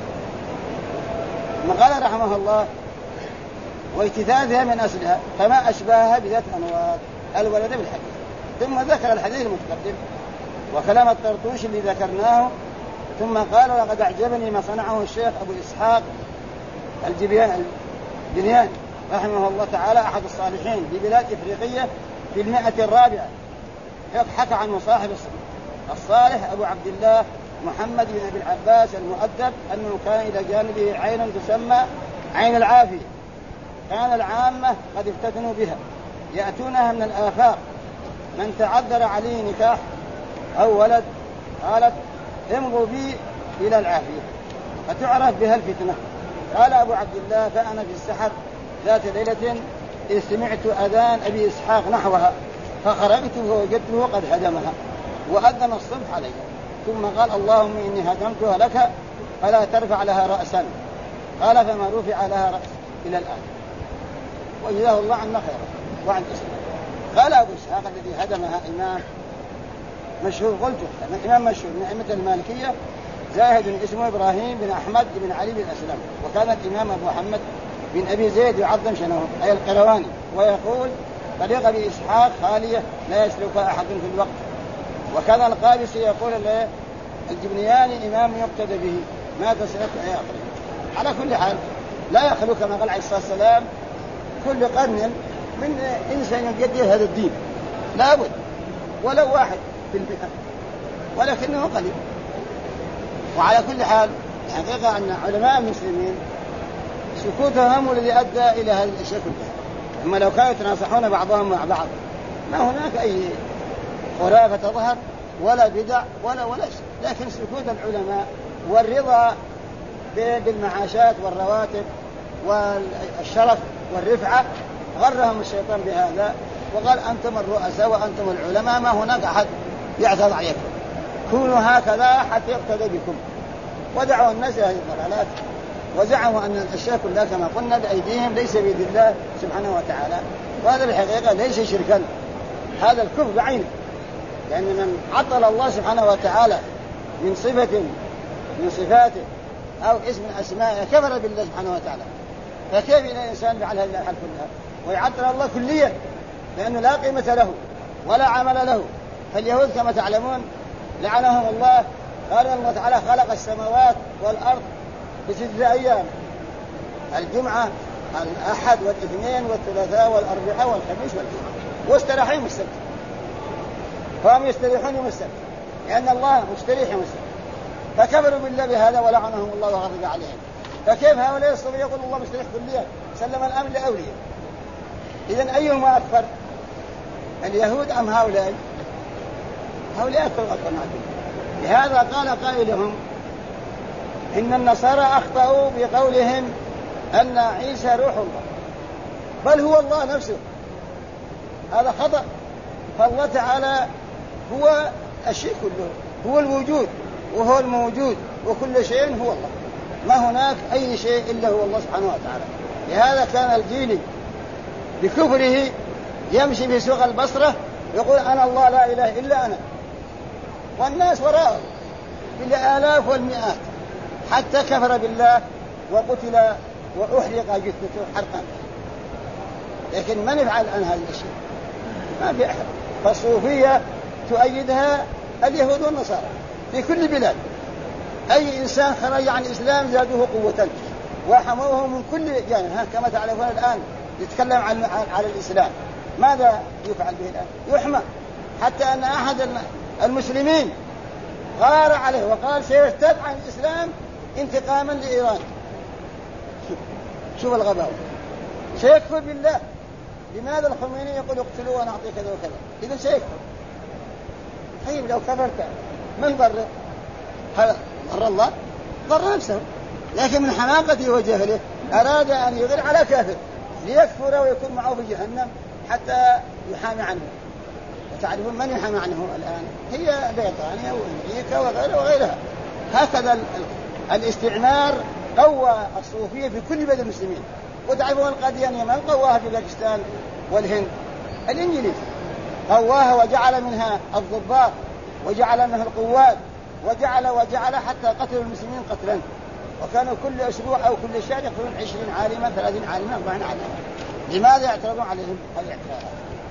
ما قال رحمه الله واجتثاثها من أصلها فما أشبهها بذات أنوار الولد بالحديث، ثم ذكر الحديث المتقدم وكلام الطرطوش اللي ذكرناه، ثم قال لقد أعجبني ما صنعه الشيخ أبو إسحاق الجنياني رحمه الله تعالى أحد الصالحين في بلاد إفريقية في 104 حكى عنه صاحب الصالح أبو عبد الله محمد بن أبي العباس المؤدب أنه كان إلى جانبه عين تسمى عين العافية، كان العامة قد افتتنوا بها يأتونها من الآفاق، من تعذر عليه نكاح أو ولد قالت امضوا بي إلى العافية فتعرف بها الفتنة. قال أبو عبد الله فأنا في السحر ذات ليلة إذ سمعت أذان أبي إسحاق نحوها فخرجت فوجدته قد هدمها وأذن الصبح عليها، ثم قال اللهم إني هدمتها لك فلا ترفع لها رأسا. قال فما رفع لها رأس إلى الآن وجزاه الله عنا خيرا وعن اسمه. قال أبو إسحاق الذي هدمها إمام مشهور قلته إمام مشهور من أئمة المالكية زاهد اسمه إبراهيم بن أحمد بن علي بن أسلم، وكان الإمام أبو محمد بن أبي زيد يعظم شنه أي القرواني، ويقول طريق أبي إسحاق خالية لا يسلكها أحد في الوقت. وكان القابسي يقول الجبنياني إمام يقتدى به مات سنة آخره. على كل حال لا يخلو كما قال عليه الصلاة والسلام كل قرن من إنسان يجدد هذا الدين لابد ولو واحد في البيئة، ولكنه قليل. وعلى كل حال الحقيقة أن علماء المسلمين سكوتهم الذي أدى إلى هذه الأشياء كلها، أما لو كانوا يتناصحون بعضهم مع بعض ما هناك أي خرافة تظهر ولا بدع ولا شيء، لكن سكوت العلماء والرضا بالمعاشات والرواتب والشرف والرفعة غرهم الشيطان بهذا، وقال أنتم الرؤساء وأنتم العلماء ما هناك أحد يعترض عليكم، كونوا هكذا حتى يقتدى بكم. ودعوا الناس هذه الضلالات، وزعموا أن الأشياء كلها كما قلنا بأيديهم ليس بيد الله سبحانه وتعالى، وهذا الحقيقة ليس شركا، هذا الكفر بعينه، لأن من عطل الله سبحانه وتعالى من صفة من صفاته أو اسم من أسمائه كفر بالله سبحانه وتعالى. فكيف إن الإنسان فعل هذه الأحوال كلها ويعطل الله كليا، لأنه لا قيمة له ولا عمل له. فاليهود كما تعلمون لعنهم الله، قال الله تعالى خلق السماوات والأرض ب6 أيام، الجمعة الأحد والاثنين والثلاثاء والأربعاء والخميس والجمعة، واستراح يوم السبت، فهم يستريحون يوم السبت لأن الله مستريح يوم السبت، فكفروا بالله بهذا ولعنهم الله وغضب عليهم. فكيف هؤلاء يستطيعون يقول الله مستريح كليا، سلم الأمر لأولياء؟ إذن أيهما أكثر، اليهود أم هؤلاء؟ هؤلاء أكثر غلطا. لهذا قال قائلهم إن النصارى أخطأوا بقولهم أن عيسى روح الله، بل هو الله نفسه، هذا خطأ. فالله تعالى هو الشيء كله، هو الوجود وهو الموجود، وكل شيء هو الله، ما هناك أي شيء إلا هو الله سبحانه وتعالى. لهذا كان الجيلي بكفره يمشي في سوق البصرة يقول أنا الله لا إله إلا أنا، والناس وراءه بالآلاف والمئات، حتى كفر بالله وقتل وأحرق جثته حرقا. لكن من يفعل الآن هذه الأشياء؟ ما في أحد. فالصوفية تؤيدها اليهود والنصارى في كل بلاد، أي إنسان خرج عن الإسلام زادوه قوة وحموه من كل جانب. كما تعرفون الآن يتكلم على الإسلام، ماذا يفعل به الآن؟ يحمى، حتى أن أحد المسلمين غار عليه وقال سيرتد عن الإسلام انتقاما لإيران. شوف الغباء، سيكفر بالله. لماذا الخميني يقول اقتلوه ونعطي كذا وكذا؟ إذا سيكفر. طيب لو كفرت من ضره؟ هذا ضر الله؟ ضر نفسه، لكن من حماقته وجهله أراد أن يغير على كافر ليكفر ويكون معه في جهنم حتى يحامي عنه. وتعرفون من يحامي عنه الآن؟ هي بريطانيا وأمريكا وغيرها. هكذا الاستعمار قوى الصوفية في كل بلد المسلمين. وتعرفون القاديانية من قواها في باكستان والهند؟ الإنجليز قواها وجعل منها الضباط وجعل منها القوات وجعل حتى قتلوا المسلمين قتلا، وكانوا كل أسبوع أو كل شهر يقتلون 20 عالما 30 عالما 40 عالما. لماذا يعترضون عليهم الاعتراضات؟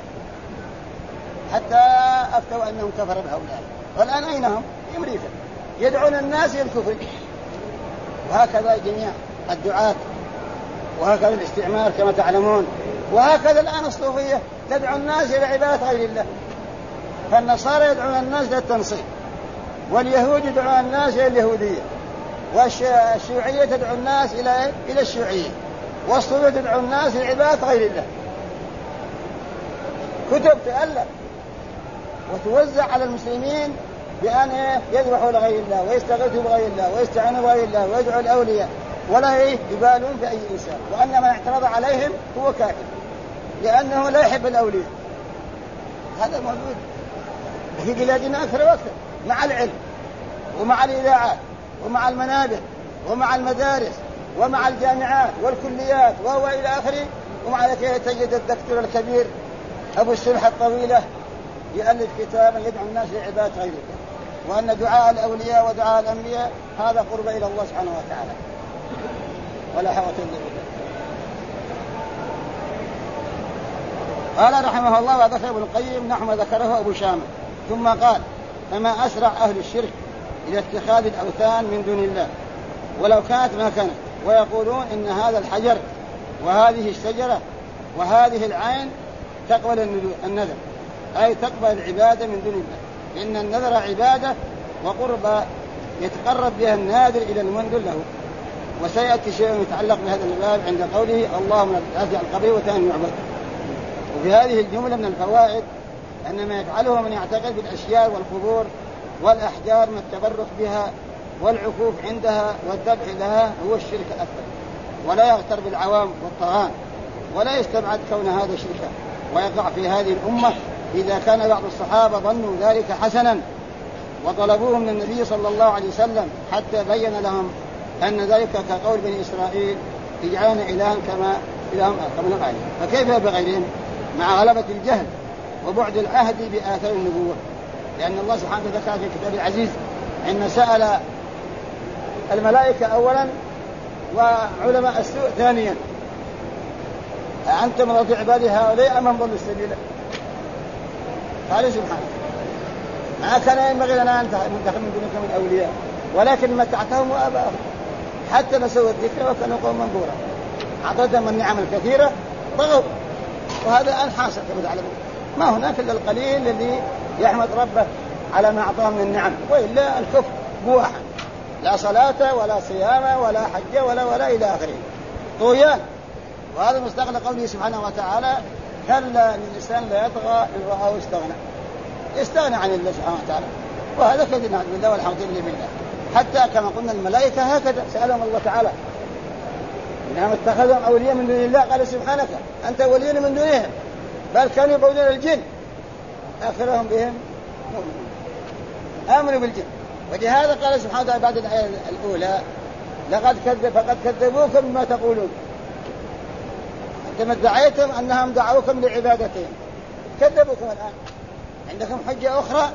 حتى أفتوا أنهم كفروا بهؤلاء. والآن أين هم؟ في أمريكا يدعون الناس إلى الكفر. وهكذا جميع الدعاة، وهكذا الاستعمار كما تعلمون، وهكذا الآن الصوفية تدعو الناس إلى عبادة غير الله. فالنصارى يدعون الناس إلى التنصير، واليهود يدعون الناس إلى اليهودية، والشيوعية تدعو الناس إلى الشيوعية، والصوفية تدعو الناس إلى عبادة غير الله. كتب تؤلف وتوزع على المسلمين بأن يذبحوا لغير الله ويستغيثوا بغير الله ويستعينوا بغير الله ويدعوا الأولياء، ولا يبالون بأي إنسان، وأن من اعترض عليهم هو كافر لأنه لا يحب الأولياء. هذا موجود في بلادنا أكثر وأكثر، مع العلم ومع الإذاعات ومع المنابر ومع المدارس ومع الجامعات والكليات وهو إلى آخره. ومع ذلك تجد الدكتور الكبير أبو السمحة الطويلة يؤلف كتابا يدعو الناس لعبادة غير الله، وأن دعاء الأولياء ودعاء الأنبياء هذا قرب إلى الله سبحانه وتعالى، ولا حول ولا قوة إلا بالله. قال رحمه الله وذكر ابن القيم نحو ما ذكره أبو شامة، ثم قال فما أسرع أهل الشرك إلى اتخاذ الأوثان من دون الله ولو كانت ما كانت، ويقولون إن هذا الحجر وهذه الشجرة وهذه العين تقبل النذر، أي تقبل العبادة من دون الله، لأن النذر عبادة وقرب يتقرب بها الناذر إلى المنذر له. وسيأتي شيء يتعلق بهذا الباب عند قوله اللهم لا تجعل قبري وثنا يعبد. وفي هذه الجملة من الفوائد أن ما يفعله من يعتقد بالأشياء والقبور والأحجار من التبرك بها والعكوف عندها والذبح لها هو الشرك الأكبر، ولا يغتر بالعوام والطغاة، ولا يستبعد كون هذا شركا ويقع في هذه الأمة إذا كان بعض الصحابة ظنوا ذلك حسنا وطلبوه من النبي صلى الله عليه وسلم حتى بين لهم أن ذلك كقول بني إسرائيل اجعلنا إلها كما إلههم آخر، فكيف بغيرهم مع غلبة الجهل وبعد العهد بآثار النبوة؟ لأن الله سبحانه ذكر في كتاب العزيز إن سأل الملائكة أولا وعلماء السوء ثانيا أنتم رضي عبادي هؤلاء أم من ضل السبيل؟ قال سبحانه ما كان ينبغي لنا أن ندخل من دونكم من أولياء ولكن متعتهم وآباءهم حتى نسوا الذكر وكانوا قوما بورا، أعطتهم النعم الكثيرة ضغوا، وهذا الآن حاصل كما تعلمون. ما هناك إلا القليل الذي يحمد ربه على ما أعطاه من النعم، وإلا الكفر بواحد، لا صلاة ولا صيام ولا حج ولا إلى آخره، طغيان. وهذا مستقل قوله سبحانه وتعالى كلا من الإنسان لا يطغى إن رآه استغنى عن الله سبحانه وتعالى، وهذا كذب نعوذ بالله والحمد لله بالله. حتى كما قلنا الملائكة هكذا سألهم الله تعالى إنهم اتخذهم أولياء من دون الله، قال سبحانك أنت ولي من دونهم بل كانوا يعبدون الجن آخرهم بهم مؤمنون آمنوا بالجن. ولهذا قال سبحانه وتعالى بعد الآية الأولى فقد كذبوكم بما تقولون، أنتم ادعيتم أنهم دعوكم لعبادتهم، كذبوكم الآن، عندكم حجة أخرى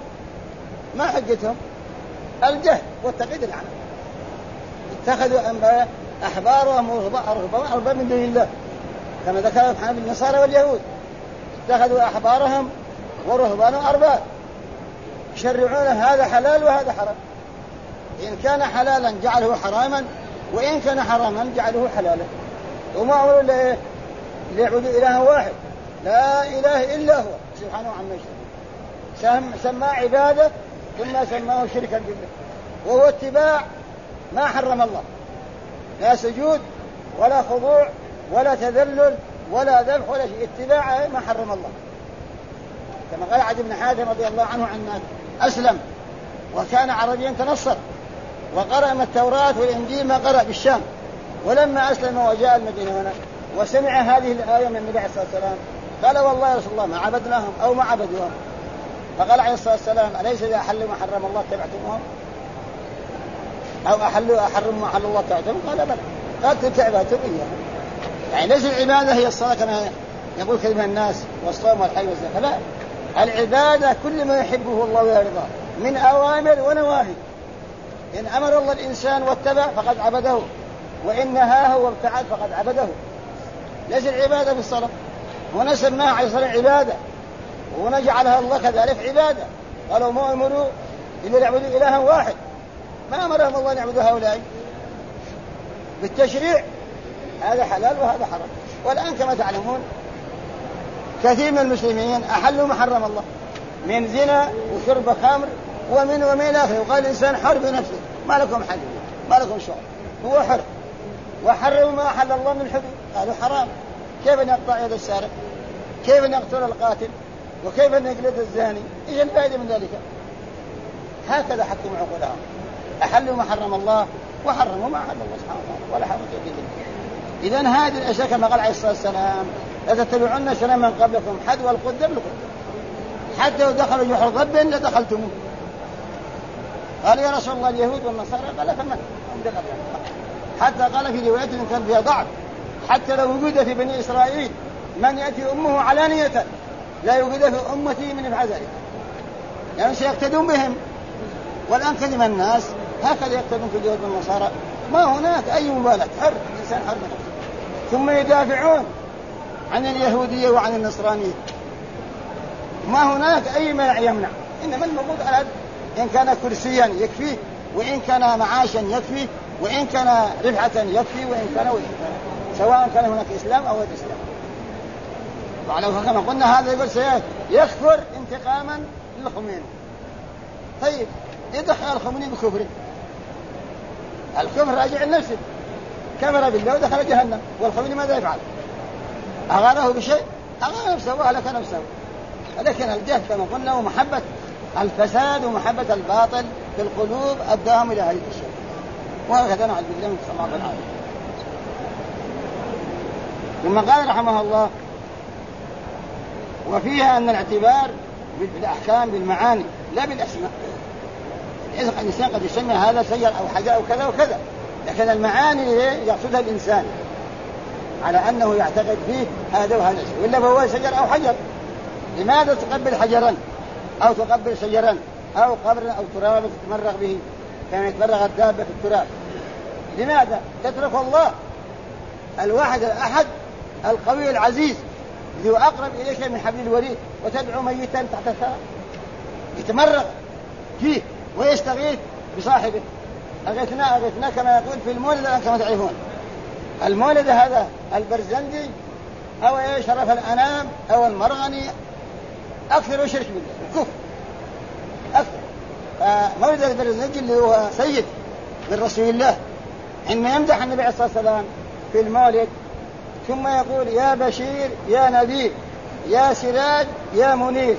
ما حجتهم الجهل والتقييد العمل. اتخذوا أحبارهم ورهبانهم من دون الله كما ذكر سبحانه النصارى واليهود، اتخذوا أحبارهم ورهبانهم أرباب يشرعون هذا حلال وهذا حرام، إن كان حلالا جعله حراما وإن كان حراما جعله حلالا، وما أمروا ليعبدوا إلها واحد لا إله إلا هو سبحانه عما يشركون، سماه عبادة ثم سماه شركا بالله، وهو اتباع ما حرم الله، لا سجود ولا خضوع ولا تذلل ولا ذبح ولا شيء، اتباع ما حرم الله. كما قال عدي بن حاتم رضي الله عنه عن أسلم وكان عربيا تنصر وقرأ من التوراة والإنجيل ما قرأ بالشام، ولما أسلم وجاء المدينة هنا وسمع هذه الآية من النبي عليه الصلاة والسلام قال والله يا رسول الله ما عبدناهم أو ما عبدوهم، فقال عليه الصلاة والسلام أليس إذا أحلوا ما حرم الله تبعتموهم أو أحرموا ما حل الله تبعتموهم؟ قال بلى، قال تلك عبادتهم إياها، يعني ليس العبادة هي الصلاة كما يقول كلمة الناس والصوم والحج والزكاة، لا، العبادة كل ما يحبه الله ويرضاه من أوامر ونواهي، إن أمر الله الإنسان واتبع فقد عبده، وإن نهاه وابتعد فقد عبده. ليس العبادة في الصلاة، ونسماها عليه الصلاة عبادة ونجعلها الله كذلك عبادة، قالوا ما أمروا إلا يعبدوا إلها واحد، ما أمرهم الله أن يعبدوا هؤلاء بالتشريع، هذا حلال وهذا حرام. والآن كما تعلمون كثير من المسلمين أحلوا ما حرم الله من زنا وشرب خمر ومن آخره، وقال الإنسان حر بنفسه، ما لكم حل ما لكم شغل، هو حر، وحرموا ما أحل الله من الحدود، قالوا حرام. كيف نقطع يد السارق؟ كيف نقتل القاتل؟ وكيف نجلد الزاني؟ إيش الفائدة من ذلك؟ هكذا حكموا عقولهم، أحلوا ما حرم الله وحرموا ما أحل الله سبحانه وتعالى ولا حرموا تأكيد. إذن هذه الأشياء كما قال عليه الصلاة والسلام لتتبعن سنن من قبلكم حذو القدم بالقدم حتى لو دخلوا جحر ضب لدخلتموه. قال يا رسول الله اليهود والنصارى؟ قال فمن؟ حتى قال في رواية كان فيها ضعف حتى لو وجد في بني إسرائيل من يأتي أمه علانية لا يوجد في أمتي من يفعل ذلك، يعني سيقتدون بهم. والآن كلمة الناس هكذا يقتدون في اليهود والنصارى، ما هناك أي مبالغة، حر الإنسان حر بنفسه، ثم يدافعون عن اليهودية وعن النصرانية، ما هناك أي ما يمنع، إنما الموجود على إن كان كرسيا يكفيه، وإن كان معاشا يكفيه، وإن كان رفعة يكفي، وإن كان سواء كان هناك إسلام أو غير إسلام. وعلى كما قلنا هذا يقول يكفر انتقاما للخميني. طيب يدخل الخميني بكفره، الكفر راجع لنفسه، كفر بالله ودخل جهنم، والخميني ماذا يفعل؟ أغاره بشيء؟ أغار نفسه وأهلك نفسه. لكن الجهل كما قلنا ومحبة الفساد ومحبة الباطل في القلوب أداهم إلى هذه الأشياء، وهكذا نعوذ بالله من الصلاة والعافية. ثم قال رحمه الله: وفيها أن الاعتبار بالأحكام بالمعاني لا بالأسماء. الإنسان قد يسمي هذا شجر أو حجر أو كذا وكذا، لكن المعاني يقصدها الإنسان على أنه يعتقد فيه هذا وهذا الشيء، وإلا فهو شجر أو حجر. لماذا تقبل حجرا أو تقبل شجرا أو قبرا أو ترابا تتمرغ به كما يتمرغ الدابة في التراب؟ لماذا؟ تترك الله الواحد الأحد القوي العزيز ذو أقرب إليك من حبل الوريد، وتدعو ميتا تحت الثرى يتمرغ فيه ويستغيث بصاحبه. أغثنا أغثنا كما يقول في المولد كما تعرفون. المولد هذا البرزندي أو شرف الأنام أو المرغني أكثر شرك بالله الكفر أكثر. فمولد البرزندي اللي هو سيد من رسول الله حينما يمدح النبي عليه الصلاة والسلام في المولد ثم يقول: يا بشير يا نذير يا سراج يا منير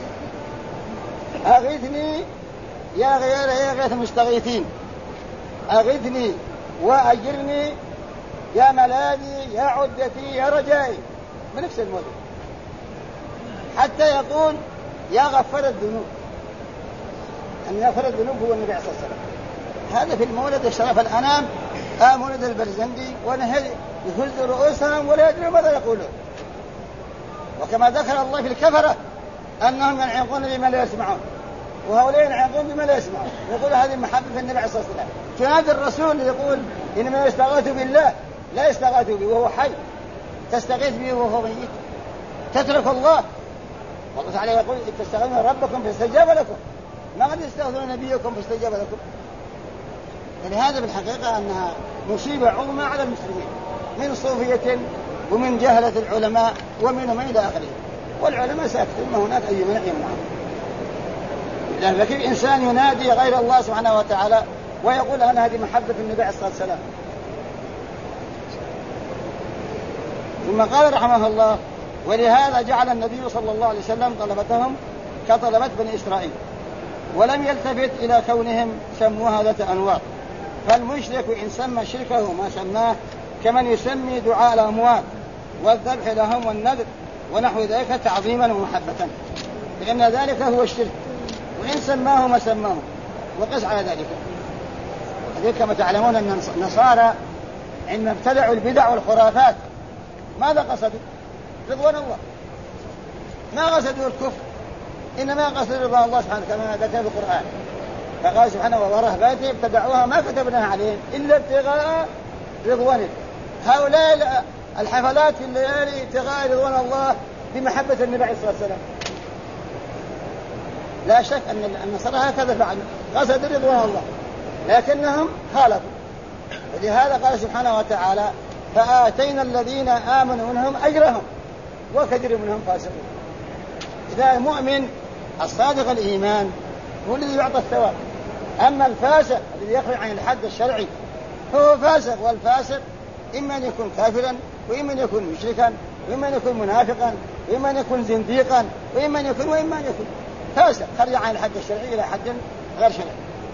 أغثني يا غيث المستغيثين، أغثني وأجرني يا ملاذي يا عدتي يا رجائي، بنفس المولد. حتى يقول: يا غفر الذنوب، أن يغفر الذنوب هو النبي عليه الصلاة والسلام. هذا في المولد شرف الأنام مولد البرزندي، ونهل يهز رؤوسهم ولا يدري ماذا يقولون. وكما ذكر الله في الكفرة أنهم ينعقون بما لا يسمعون، وهؤلاء ينعقون بما لا يسمعون. يقول هذه محبة في النبي عليه الصلاة والسلام. جناد الرسول يقول: إنما يستغاث بالله لا يستغاث به وهو حي، تستغيث به وهو ميت، تترك الله. والله تعالى يقول: إذ تستغيثون ربكم فاستجاب لكم، ما قد يستغيثون نبيكم فاستجاب لكم. فلهذا بالحقيقة أنها مصيبة عظمى على المسلمين من صوفية ومن جهلة العلماء ومن إلى آخره. والعلماء ساكتون، ما هناك أي منع يمنعهم. لكن إنسان ينادي غير الله سبحانه وتعالى ويقول: أنا هذه محبة في النبي عليه الصلاة والسلام. ثم قال رحمه الله: ولهذا جعل النبي صلى الله عليه وسلم طلبتهم كطلبة بني إسرائيل، ولم يلتفت إلى كونهم سموها ذات أنواط. فالمشرك إن سمى شركه ما سماه كمن يسمي دعاء الأموات والذبح لهم والنذر ونحو ذلك تعظيما ومحبة، لأن ذلك هو الشرك. وإن سماه ما سماه وقس على ذلك. وكذلك كما تعلمون أن النصارى عندما ابتدعوا البدع والخرافات ماذا قصدوا؟ رضوان الله، ما قصدوا الكفر، إنما قصدوا رضوان الله سبحانه كما ذكر في القرآن. فقال سبحانه: ورهباتهم ابتدعوها ما كتبناها عليهم إلا ابتغاء رضوانه. هؤلاء الحفلات في الليالي ابتغاء رضوان الله بمحبة النبي عليه الصلاة والسلام. لا شك أن النصارى هكذا فعلوا، قصدوا رضوان الله لكنهم خالفوا. ولهذا قال سبحانه وتعالى: فآتينا الذين آمنوا منهم أجرهم وكثير منهم فاسقون. إذا المؤمن الصادق الإيمان هو الذي يعطى الثواب، أما الفاسق الذي يخرج عن الحد الشرعي فهو فاسق. والفاسق إما أن يكون كافرا، وإما أن يكون مشركا، وإما أن يكون منافقا، وإما أن يكون زنديقا، وإما أن يكون فاسق خرج عن الحد الشرعي إلى حد غير شرعي.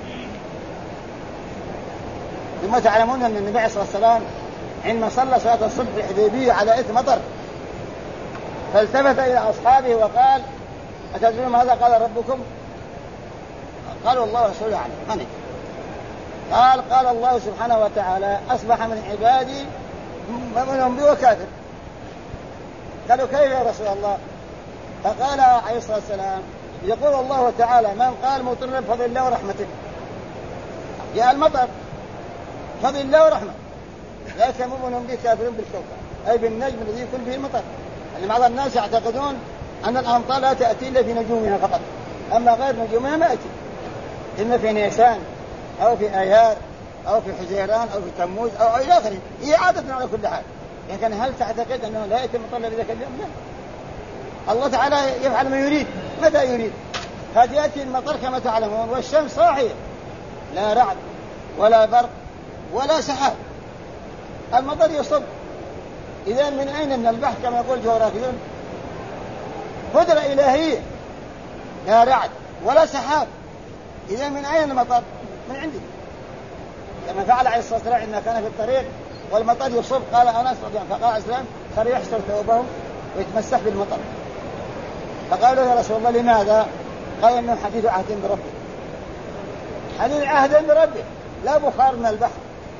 ثم تعلمون أن النبي عليه الصلاة والسلام عندما صلى صلاة الصبح في الحديبية على إثر مطر فالتفت إلى أصحابه وقال: أتدرون ماذا قال ربكم؟ قالوا: الله ورسوله أعلم. قال الله سبحانه وتعالى: أصبح من عبادي مؤمن بي وكافر. قالوا: كيف يا رسول الله؟ فقال عليه الصلاة والسلام: يقول الله تعالى: من قال مطرنا بفضل الله ورحمته، جاء المطر فضل الله ورحمة، لكن مؤمن به كافر بالكوكب أي بالنجم الذي يكون به المطر. يعني بعض الناس يعتقدون أن الأمطار لا تأتي إلا في نجومها فقط، أما غير نجومها ما أتي، إما في نيسان أو في آيار أو في حزيران أو في تموز أو إلى آخره. هي عادة على كل حال، لكن هل تعتقد أنه لا يأتي المطر لذلك اليوم؟ لا، الله تعالى يفعل ما يريد متى يريد. قد يأتي المطر كما تعلمون والشمس صاحية، لا رعد ولا برق ولا سحاب، المطر يصب. إذا من أين؟ من البحر كما يقول الجغرافيون. قدرة إلهية، لا رعد ولا سحاب. إذا من أين المطر؟ من عندي. كما فعل عليه الصلاة والسلام عندما كان في الطريق والمطر يصب، قال أنس رضي الله عنه، فقال الإسلام صار يحسر ثوبه ويتمسح بالمطر. فقالوا يا رسول الله لماذا؟ قال إنه حديث عهد بربه. حديث عهد بربه، لا بخار من البحر.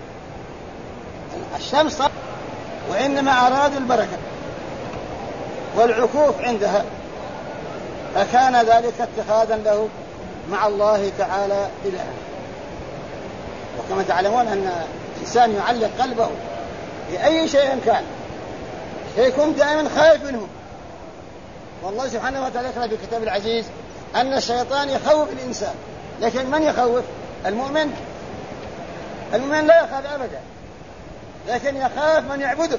الشمس وإنما أرادوا البركة والعكوف عندها، فكان ذلك اتخاذا له مع الله تعالى إلها. وكما تعلمون أن الإنسان يعلق قلبه بأي شيء كان يكون دائما خائف منه. والله سبحانه وتعالى يقرأ في الكتاب العزيز أن الشيطان يخوف الإنسان، لكن من يخوف؟ المؤمن. المؤمن لا يخاف أبدا، لكن يخاف من يعبده.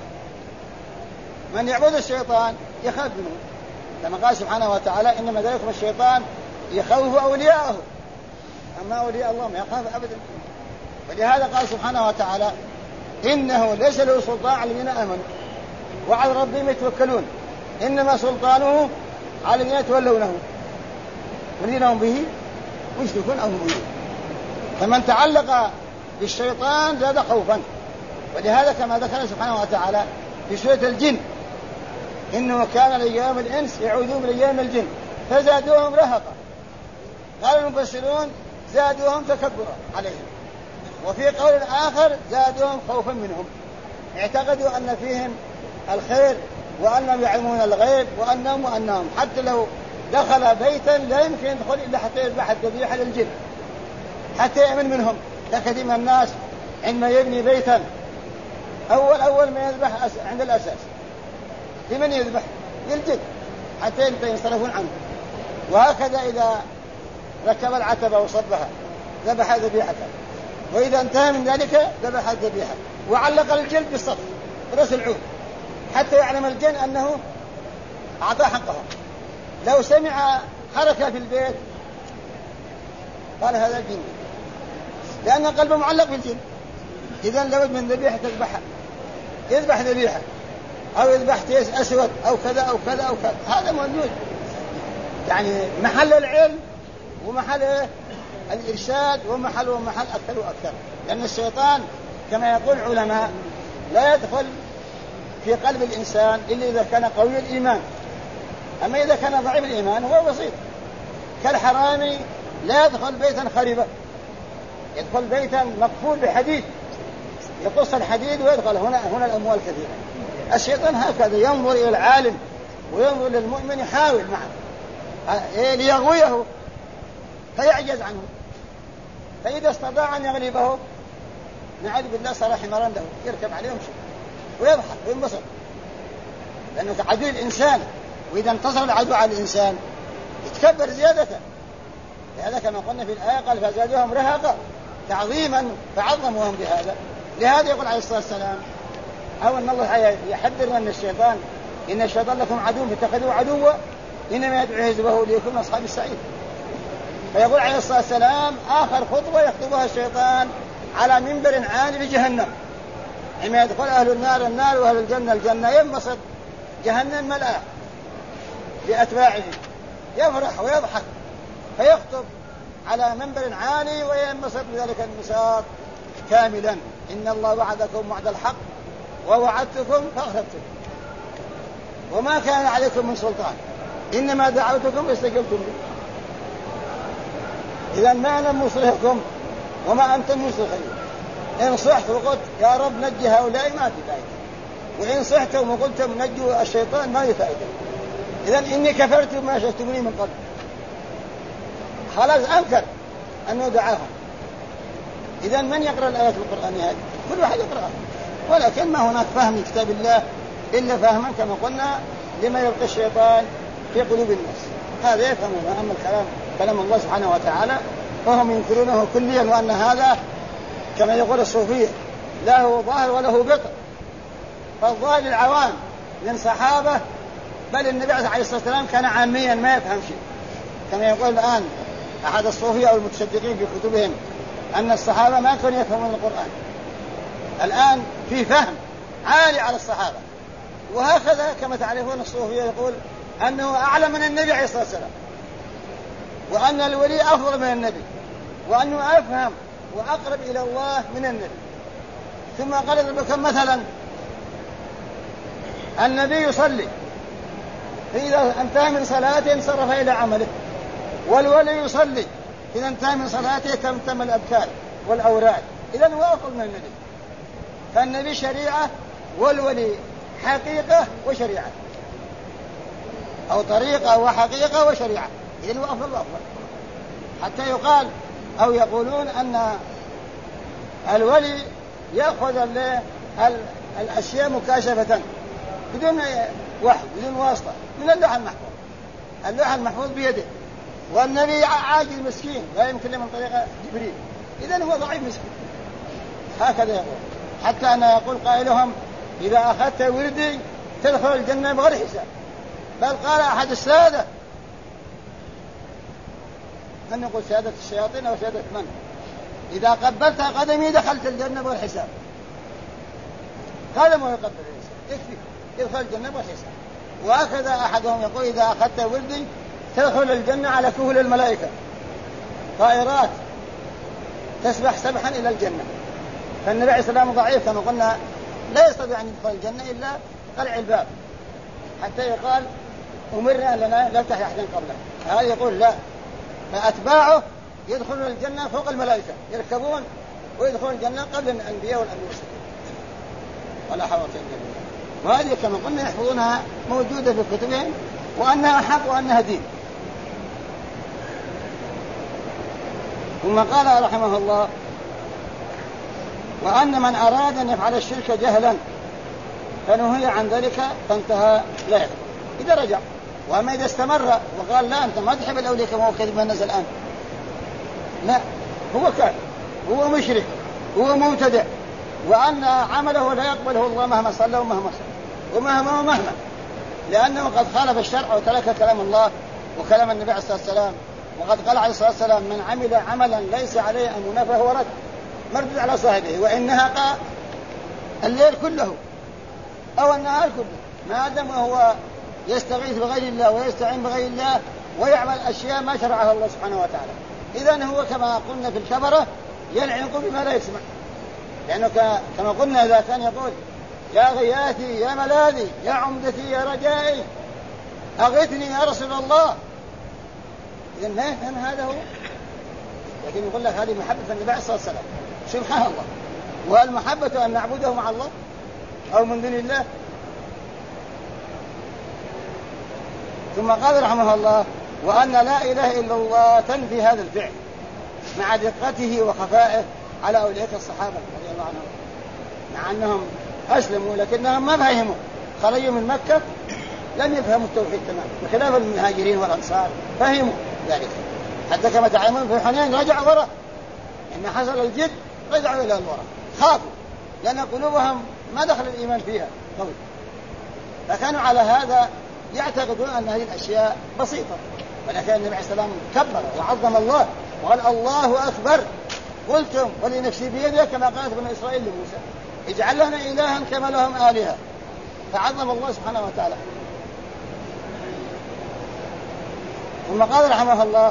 من يعبد الشيطان يخاف منه، كما قال سبحانه وتعالى إنما ذلكم الشيطان يخوف أولياءه، أما أولياء الله ما يخاف أبدا. ولهذا قال سبحانه وتعالى إنه ليس له سلطان على الذين آمنوا وعلى ربهم يتوكلون، إنما سلطانه على الذين يتولونه والذين هم به مشركون أو مؤمنون. فمن تعلق بالشيطان زاد خوفا. ولهذا كما ذكر سبحانه وتعالى في سورة الجن إنه كان لأيام الإنس يعوذون بأيام الجن فزادوهم رهقا. قال المفسرون زادوهم تكبرا عليهم، وفي قول آخر زادوهم خوفا منهم. اعتقدوا أن فيهم الخير وأنهم يعلمون الغيب وأنهم حتى لو دخل بيتا لا يمكن يدخل إلا حتى يذبح الذبيحة للجن حتى يأمن منهم. كثير من الناس عندما يبني بيتا أول ما يذبح عند الأساس لمن يذبح؟ للجن حتى ينصرفون عنه. وهكذا إذا ركب العتبة وصبها ذبح ذبيحته، وإذا انتهى من ذلك ذبح الذبيحة وعلق الجلد بالصف برأس العود حتى يعلم الجن أنه أعطى حقه. لو سمع حركة في البيت قال هذا الجن، لأن قلبه معلق بالجن. إذن لابد من ذبيحة يذبح ذبيحة أو يذبح تيس أسود أو كذا أو كذا أو كذا، هذا موجود. يعني محل العلم ومحل الإرشاد ومحل أكثر وأكثر. لأن الشيطان كما يقول العلماء لا يدخل في قلب الإنسان إلا إذا كان قوي الإيمان. أما إذا كان ضعيف الإيمان هو بسيط. كالحرامي لا يدخل بيتا خربا، يدخل بيتا مقفول بحديد يقص الحديد ويدخل هنا الأموال كثيرة. الشيطان هكذا ينظر إلى العالم وينظر للمؤمن يحاول معه ليغويه فيعجز عنه، فإذا استطاع أن يغلبه نعوذ بالله صار حمارا له يركب عليه ويمشي ويضحك وينبسط، لأنه عدو الإنسان، وإذا انتصر العدو على الإنسان يتكبر زيادة. لهذا كما قلنا في الآية قال فزادوهم رهقا تعظيما فعظموهم بهذا. لهذا يقول عليه الصلاة والسلام أو أن الله يحذر من الشيطان إن الشيطان لكم عدو فاتخذوه عدوا إنما يدعو حزبه ليكون أصحاب السعيد. فيقول عليه الصلاة والسلام آخر خطوة يخطبها الشيطان على منبر عالي لجهنم، عندما يدخل أهل النار النار وأهل الجنة ينبسط جهنم ملأ بأتباعه، يفرح ويضحك فيخطب على منبر عالي وينبسط بذلك الانبساط كاملا. إن الله وعدكم وعد الحق ووعدتكم فأخلفتم وما كان عليكم من سلطان إنما دعوتكم فاستجبتم لي. إذا ما أنا مصلحكم وما أنتم مصلحين. إن صحت وقلت يا رب نجي هؤلاء ما في فائدة، وإن صحتم وقلتم نجوا الشيطان ما في فائدة. إذا إني كفرت بما أشركتموني من قبل. خلاص أنكر أنه دعاهم. إذا من يقرأ الآيات القرآنية هذه؟ كل واحد يقرأها، ولكن ما هناك فهم كتاب الله إلا فهما كما قلنا لما يلقي الشيطان في قلوب الناس، هذا يفهمون. أما كلام الله سبحانه وتعالى فهم ينكرونه كليا، وأن هذا كما يقول الصوفية له ظاهر وله بطن. فالظاهر للعوام من صحابة، بل النبي عليه الصلاة والسلام كان عاميا ما يفهم شيء، كما يقول الآن أحد الصوفية أو المتشدقين في كتبهم أن الصحابة ما كانوا يفهمون القرآن. الآن في فهم عالي على الصحابة. وهكذا كما تعرفون الصوفية يقول أنه أعلم من النبي عليه الصلاة والسلام، وأن الولي أفضل من النبي، وأنه أفهم وأقرب إلى الله من النبي. ثم قال لكم مثلا النبي يصلي، فإذا انتهى من صلاته انصرف إلى عمله، والولي يصلي إذا انتهى من صلاته تم الأذكار والأوراد، إذن هو أفضل من النبي. فالنبي شريعة والولي حقيقة وشريعة، أو طريقة وحقيقة وشريعة، إذن هو أفضل وأفضل. حتى يقال أو يقولون أن الولي يأخذ الأشياء مكاشفة بدون وحي بدون واسطة من اللوح المحفوظ. اللوح المحفوظ بيده، والنبي عاجز مسكين لا يمكن له من طريقة جبريل، إذن هو ضعيف مسكين. هكذا يقول. حتى أن يقول قائلهم إذا أخذت وردي تدخل الجنة بغير حساب. بل قال أحد السادة، من يقول سادة الشياطين أو سادة من، إذا قبلت قدمي دخلت الجنة بغير حساب. هذا ما يقبل الإنسان يكفي يدخل الجنة بغير حساب. وهكذا أحدهم يقول إذا أخذت وردي تدخل الجنة على كهول الملائكة طائرات تسبح سبحا إلى الجنة. فالنبي عليه السلام ضعيف كما قلنا، لا يستطيع أن يدخل الجنة إلا قلع الباب، حتى يقال أمرنا لنا لا تحيا أحدا قبله. هذا يقول لا، فأتباعه يدخلون الجنة فوق الملائكة، يركبون ويدخلون الجنة قبل الأنبياء والمرسلين. ولا حول ولا قوة إلا بالله. وهذه كما قلنا يحفظونها موجودة في كتبهم، وأنها حق وأنها دين. ثم قال رحمه الله وأن من أراد أن يفعل الشرك جهلا فنهي عن ذلك فانتهى لا يفعل إذا رجع. وأما إذا استمر وقال لا أنت ما تحب الأولياء كما هو كذب الناس الآن، لا، هو كافر، هو مشرك، هو مبتدع، وأن عمله لا يقبله الله مهما صلى ومهما صلى ومهما، لأنه قد خالف الشرع وترك كلام الله وكلام النبي عليه الصلاة والسلام. وقد قال عليه الصلاة والسلام من عمل عملا ليس عليه أمرنا فهو رد مردود على صاحبه، وإنها الليل كله أو النهار كله، ما دام هو يستغيث بغير الله ويستعين بغير الله ويعمل أشياء ما شرعها الله سبحانه وتعالى. إذن هو كما قلنا في الكبرة يلعنق بما لا يسمع، لأنه كما قلنا إذا كان يقول يا غياثي يا ملاذي يا عمدتي يا رجائي أغثني يا رسول الله، إذن ما يفهم هذا هو. لكن يقول لك هذه محبة النبي عليه الصلاة والسلام، سبحان الله. والمحبة أن نعبده مع الله أو من دون الله. ثم قال رحمه الله وأن لا إله إلا الله تنفي هذا الفعل مع دقته وخفائه على أولئك الصحابة رضي الله عنهم، مع أنهم أسلموا لكنهم ما فهموا، خرجوا من مكة لم يفهموا التوحيد تماما، بخلاف المهاجرين والأنصار فهموا ذلك. حتى كما تعلمون في حنين رجعوا وراء، إن حصل الجد رجعوا إلى الوراء، خافوا لأن قلوبهم ما دخل الإيمان فيها قوي، فكانوا على هذا يعتقدون أن هذه الأشياء بسيطة. ولكن النبي عليه السلام كبر وعظم الله وقال الله أكبر، قلتم ولنفسي بيده كما قالت بنو إسرائيل لموسى اجعل لنا إلها كما لهم آلهة، فعظم الله سبحانه وتعالى. ثم قال رحمه الله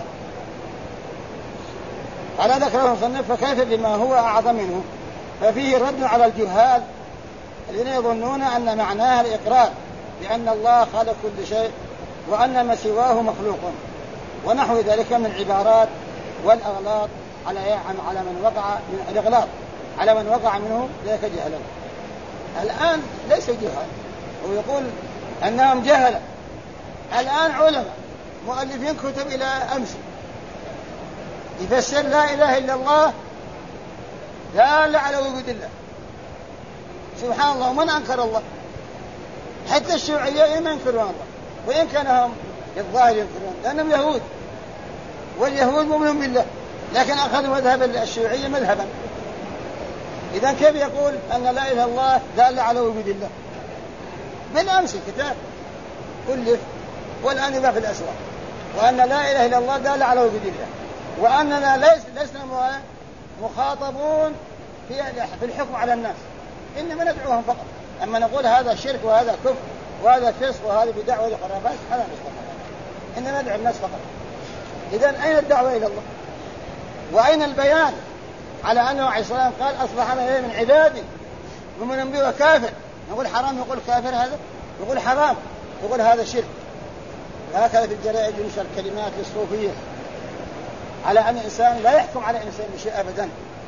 على ذكره المصنف فكيف بما هو أعظم منه، ففيه رد على الجهال الذين يظنون أن معناها الإقرار بأن الله خالق كل شيء وأن ما سواه مخلوق ونحو ذلك من العبارات والأغلاط على من وقع من الإغلاط على من وقع منه ذلك جهلا. الآن ليس جهال، ويقول أنهم جهل، الآن علماء مؤلفين كتب إلى أمس يفسر لا إله إلا الله دال على وجود الله، سبحان الله. ومن أنكر الله؟ حتى الشيوعية ما ينكرون الله، وإن كانهم الظاهر ينكرون لأنهم يهود، واليهود مؤمنون بالله، لكن أخذوا مذهب الشيوعية مذهبا. إذن كيف يقول أن لا إله إلا الله دال على وجود الله؟ من أمس كتاب ألف والآن يباع في الأسواق، وأن لا إله إلا الله دال على وجود الله، وأننا لسنا مخاطبون في الحكم على الناس، إنما ندعوهم فقط. أما نقول هذا شرك وهذا كفر وهذا فسق وهذا بدع وهذا خرافات، هذا مش فقط، إنما ندعو الناس فقط. إذن أين الدعوة إلى الله؟ وأين البيان على أنه عليه الصلاة والسلام قال أصبح أنا من عبادي ومن أنبيه كافر؟ نقول حرام يقول كافر، هذا يقول حرام يقول هذا شرك. هكذا في الجرائد ينشر كلمات للصوفية على أن الإنسان لا يحكم على إنسان بشيء أبدا،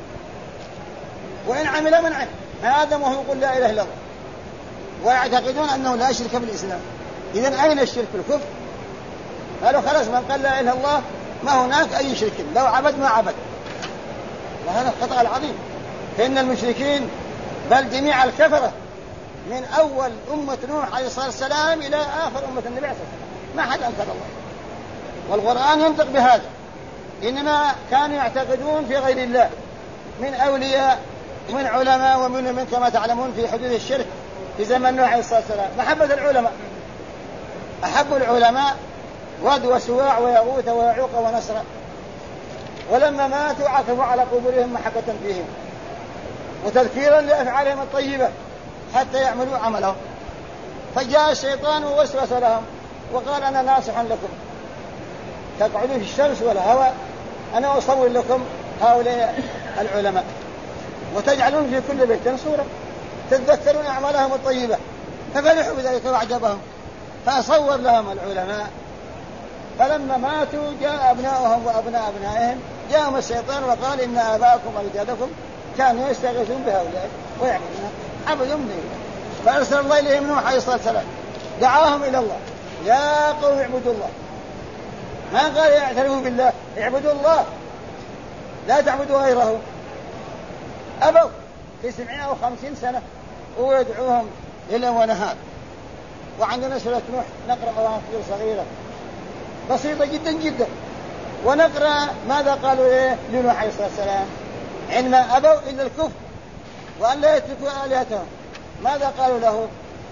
وإن عمل من عمل هذا ما هو يقول لا إله إلا الله، ويعتقدون أنه لا شرك بالإسلام. إذن أين الشرك؟ الكفر. قالوا خلاص من قال لا إله إلا الله ما هناك أي شرك، لو عبد ما عبد. وهذا الخطأ العظيم، فإن المشركين بل جميع الكفرة من أول أمة نوح عليه الصلاة والسلام إلى آخر أمة النبي عليه الصلاة والسلام ما حد أنكر الله، والقرآن ينطق بهذا. إنما كانوا يعتقدون في غير الله من أولياء ومن علماء ومن كما تعلمون في حدود الشرك في زمن نوح عليه الصلاة والسلام محبة العلماء، أحبوا العلماء ود وسواع ويغوث ويعوق ونصر، ولما ماتوا عكفوا على قبورهم محبة فيهم وتذكيرا لأفعالهم الطيبة حتى يعملوا عملهم. فجاء الشيطان ووسوس لهم وقال أنا ناصح لكم تقعدوا في الشمس والهواء، أنا أصور لكم هؤلاء العلماء وتجعلون في كل بيت صورة تتذكرون أعمالهم الطيبة. ففرحوا بذلك وأعجبهم فأصور لهم العلماء. فلما ماتوا جاء أبناؤهم وأبناء أبنائهم جاءهم الشيطان وقال إن آباءكم وأجدادكم كانوا يستغيثون بهؤلاء ويعبدونها عبدوا من دونه. فأرسل الله إليهم نوح عليه الصلاة والسلام دعاهم إلى الله يا قوم اعبدوا الله، ما قال يعترفوا بالله، اعبدوا الله لا تعبدوا غيره. أبوا في 750 سنة ويدعوهم ليلا ونهار. وعندنا سورة نوح نقرأ صغيرة بسيطة جدا جدا، ونقرأ ماذا قالوا لنوح عليه الصلاة والسلام عندما أبوا إلا الكفر وأن لا يتركوا آلهتهم. ماذا قالوا له؟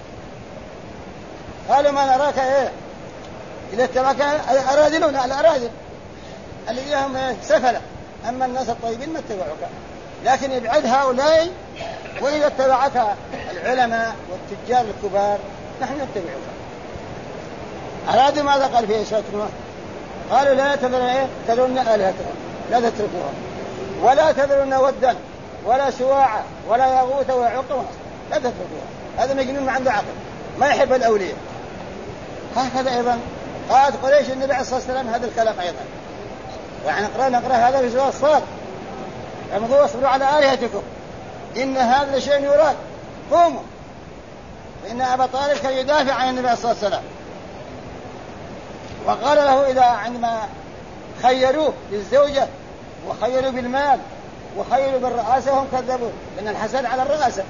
قالوا ما نراك إذا اتبعك الأراذلون، الأراذل الذين هم سفلة، أما الناس الطيبين ما اتبعوك، لكن ابعد هؤلاء وإذا اتبعك العلماء والتجار الكبار نحن نتبعوك. أرادوا ماذا قال في سورة نوح؟ قالوا لا تذرون آلهتهم لا تتركوها ولا تذرون ودا ولا سواعا ولا يغوث ويعوق ونصر لا تتركوها. هذا مجنون ما عنده عقل ما يحب الأولياء. هكذا أيضا قالت قريش النبي عليه الصلاة والسلام هذا الكلام أيضا. ونقرأ هذا في سورة الصاد امضوا واصبروا على آلهتكم إن هذا شيء يراد قوموا. فإن أبا طالب كان يدافع عن النبي عليه الصلاة والسلام وقال له إذا عندما خيروه بالزوجة وخيروا بالمال وخيروا بالرئاسة وهم كذبوا لأن الحسد على الرئاسة.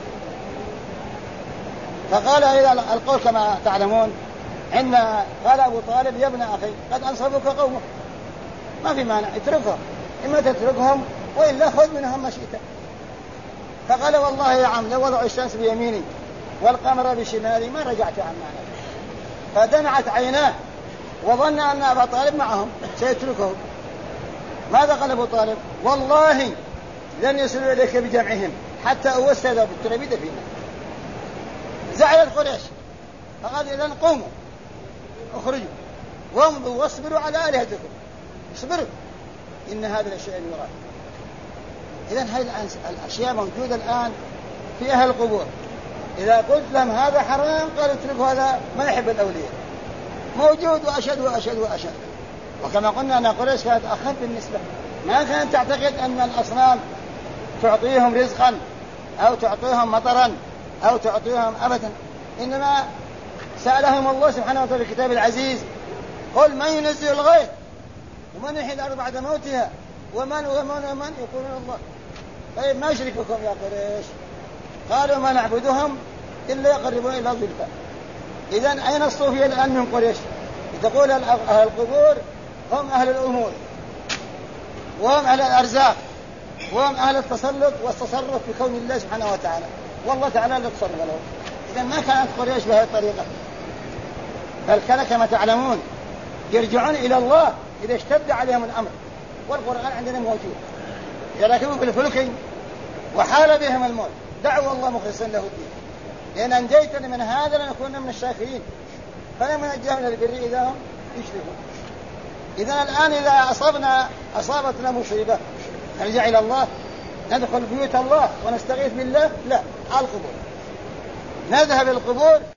فقال إذا القول كما تعلمون إن قال أبو طالب يا ابن أخي قد أنصبك قومك ما في مانع اتركهم، إما تتركهم وإلا خذ منهم ما شئت. فقال والله يا عم لو وضعوا الشمس بيميني والقمر بشمالي ما رجعت عن معنى. فدمعت عيناه وظن أن أبا طالب معهم سيتركه. ماذا قال أبو طالب؟ والله لن يصلوا إليك بجمعهم حتى أوسد بالترابيد فينا. زعلت قريش فقال إذن قوموا اخرجوا وامضوا واصبروا على آلهتكم اصبروا إن هذا الشيء يراد. إذن هذه الأشياء موجودة الآن في أهل القبور. إذا قلت لهم هذا حرام قالوا اتركوا هذا ما يحب الأولياء موجود وأشد وأشد وأشد. وكما قلنا أن قريش كانت أخف بالنسبة ما كانت تعتقد أن الأصنام تعطيهم رزقا أو تعطيهم مطرا أو تعطيهم أبدا، إنما سألهم الله سبحانه وتعالى في الكتاب العزيز قل من ينزل الغيث ومن يحيي الأرض بعد موتها ومن يقولون الله. طيب ما يشرككم يا قريش؟ قالوا ما نعبدهم إلا يقربون إلى ظلفا. إذن أين الصوفية الآن من قريش؟ تقول أهل القبور هم أهل الأمور وهم أهل الأرزاق وهم أهل التسلط والتصرف في كون الله سبحانه وتعالى والله تعالى لا تصرف له. إذن ما كانت قريش بهذه الطريقة، بل كان كما تعلمون يرجعون إلى الله إذا اشتد عليهم الأمر. والقرآن عندنا موجود إذا ركبوا في الفلك وحال بهم الموت دعوا الله مخلصين له الدين لأن أنجيتنا من هذا لنكون من الشاكرين فلما نجاهم إلى البر إذا هم يشركون. إذا الآن إذا أصابتنا مصيبة نرجع إلى الله، ندخل بيوت الله ونستغيث بالله؟ لا، على القبور، نذهب القبور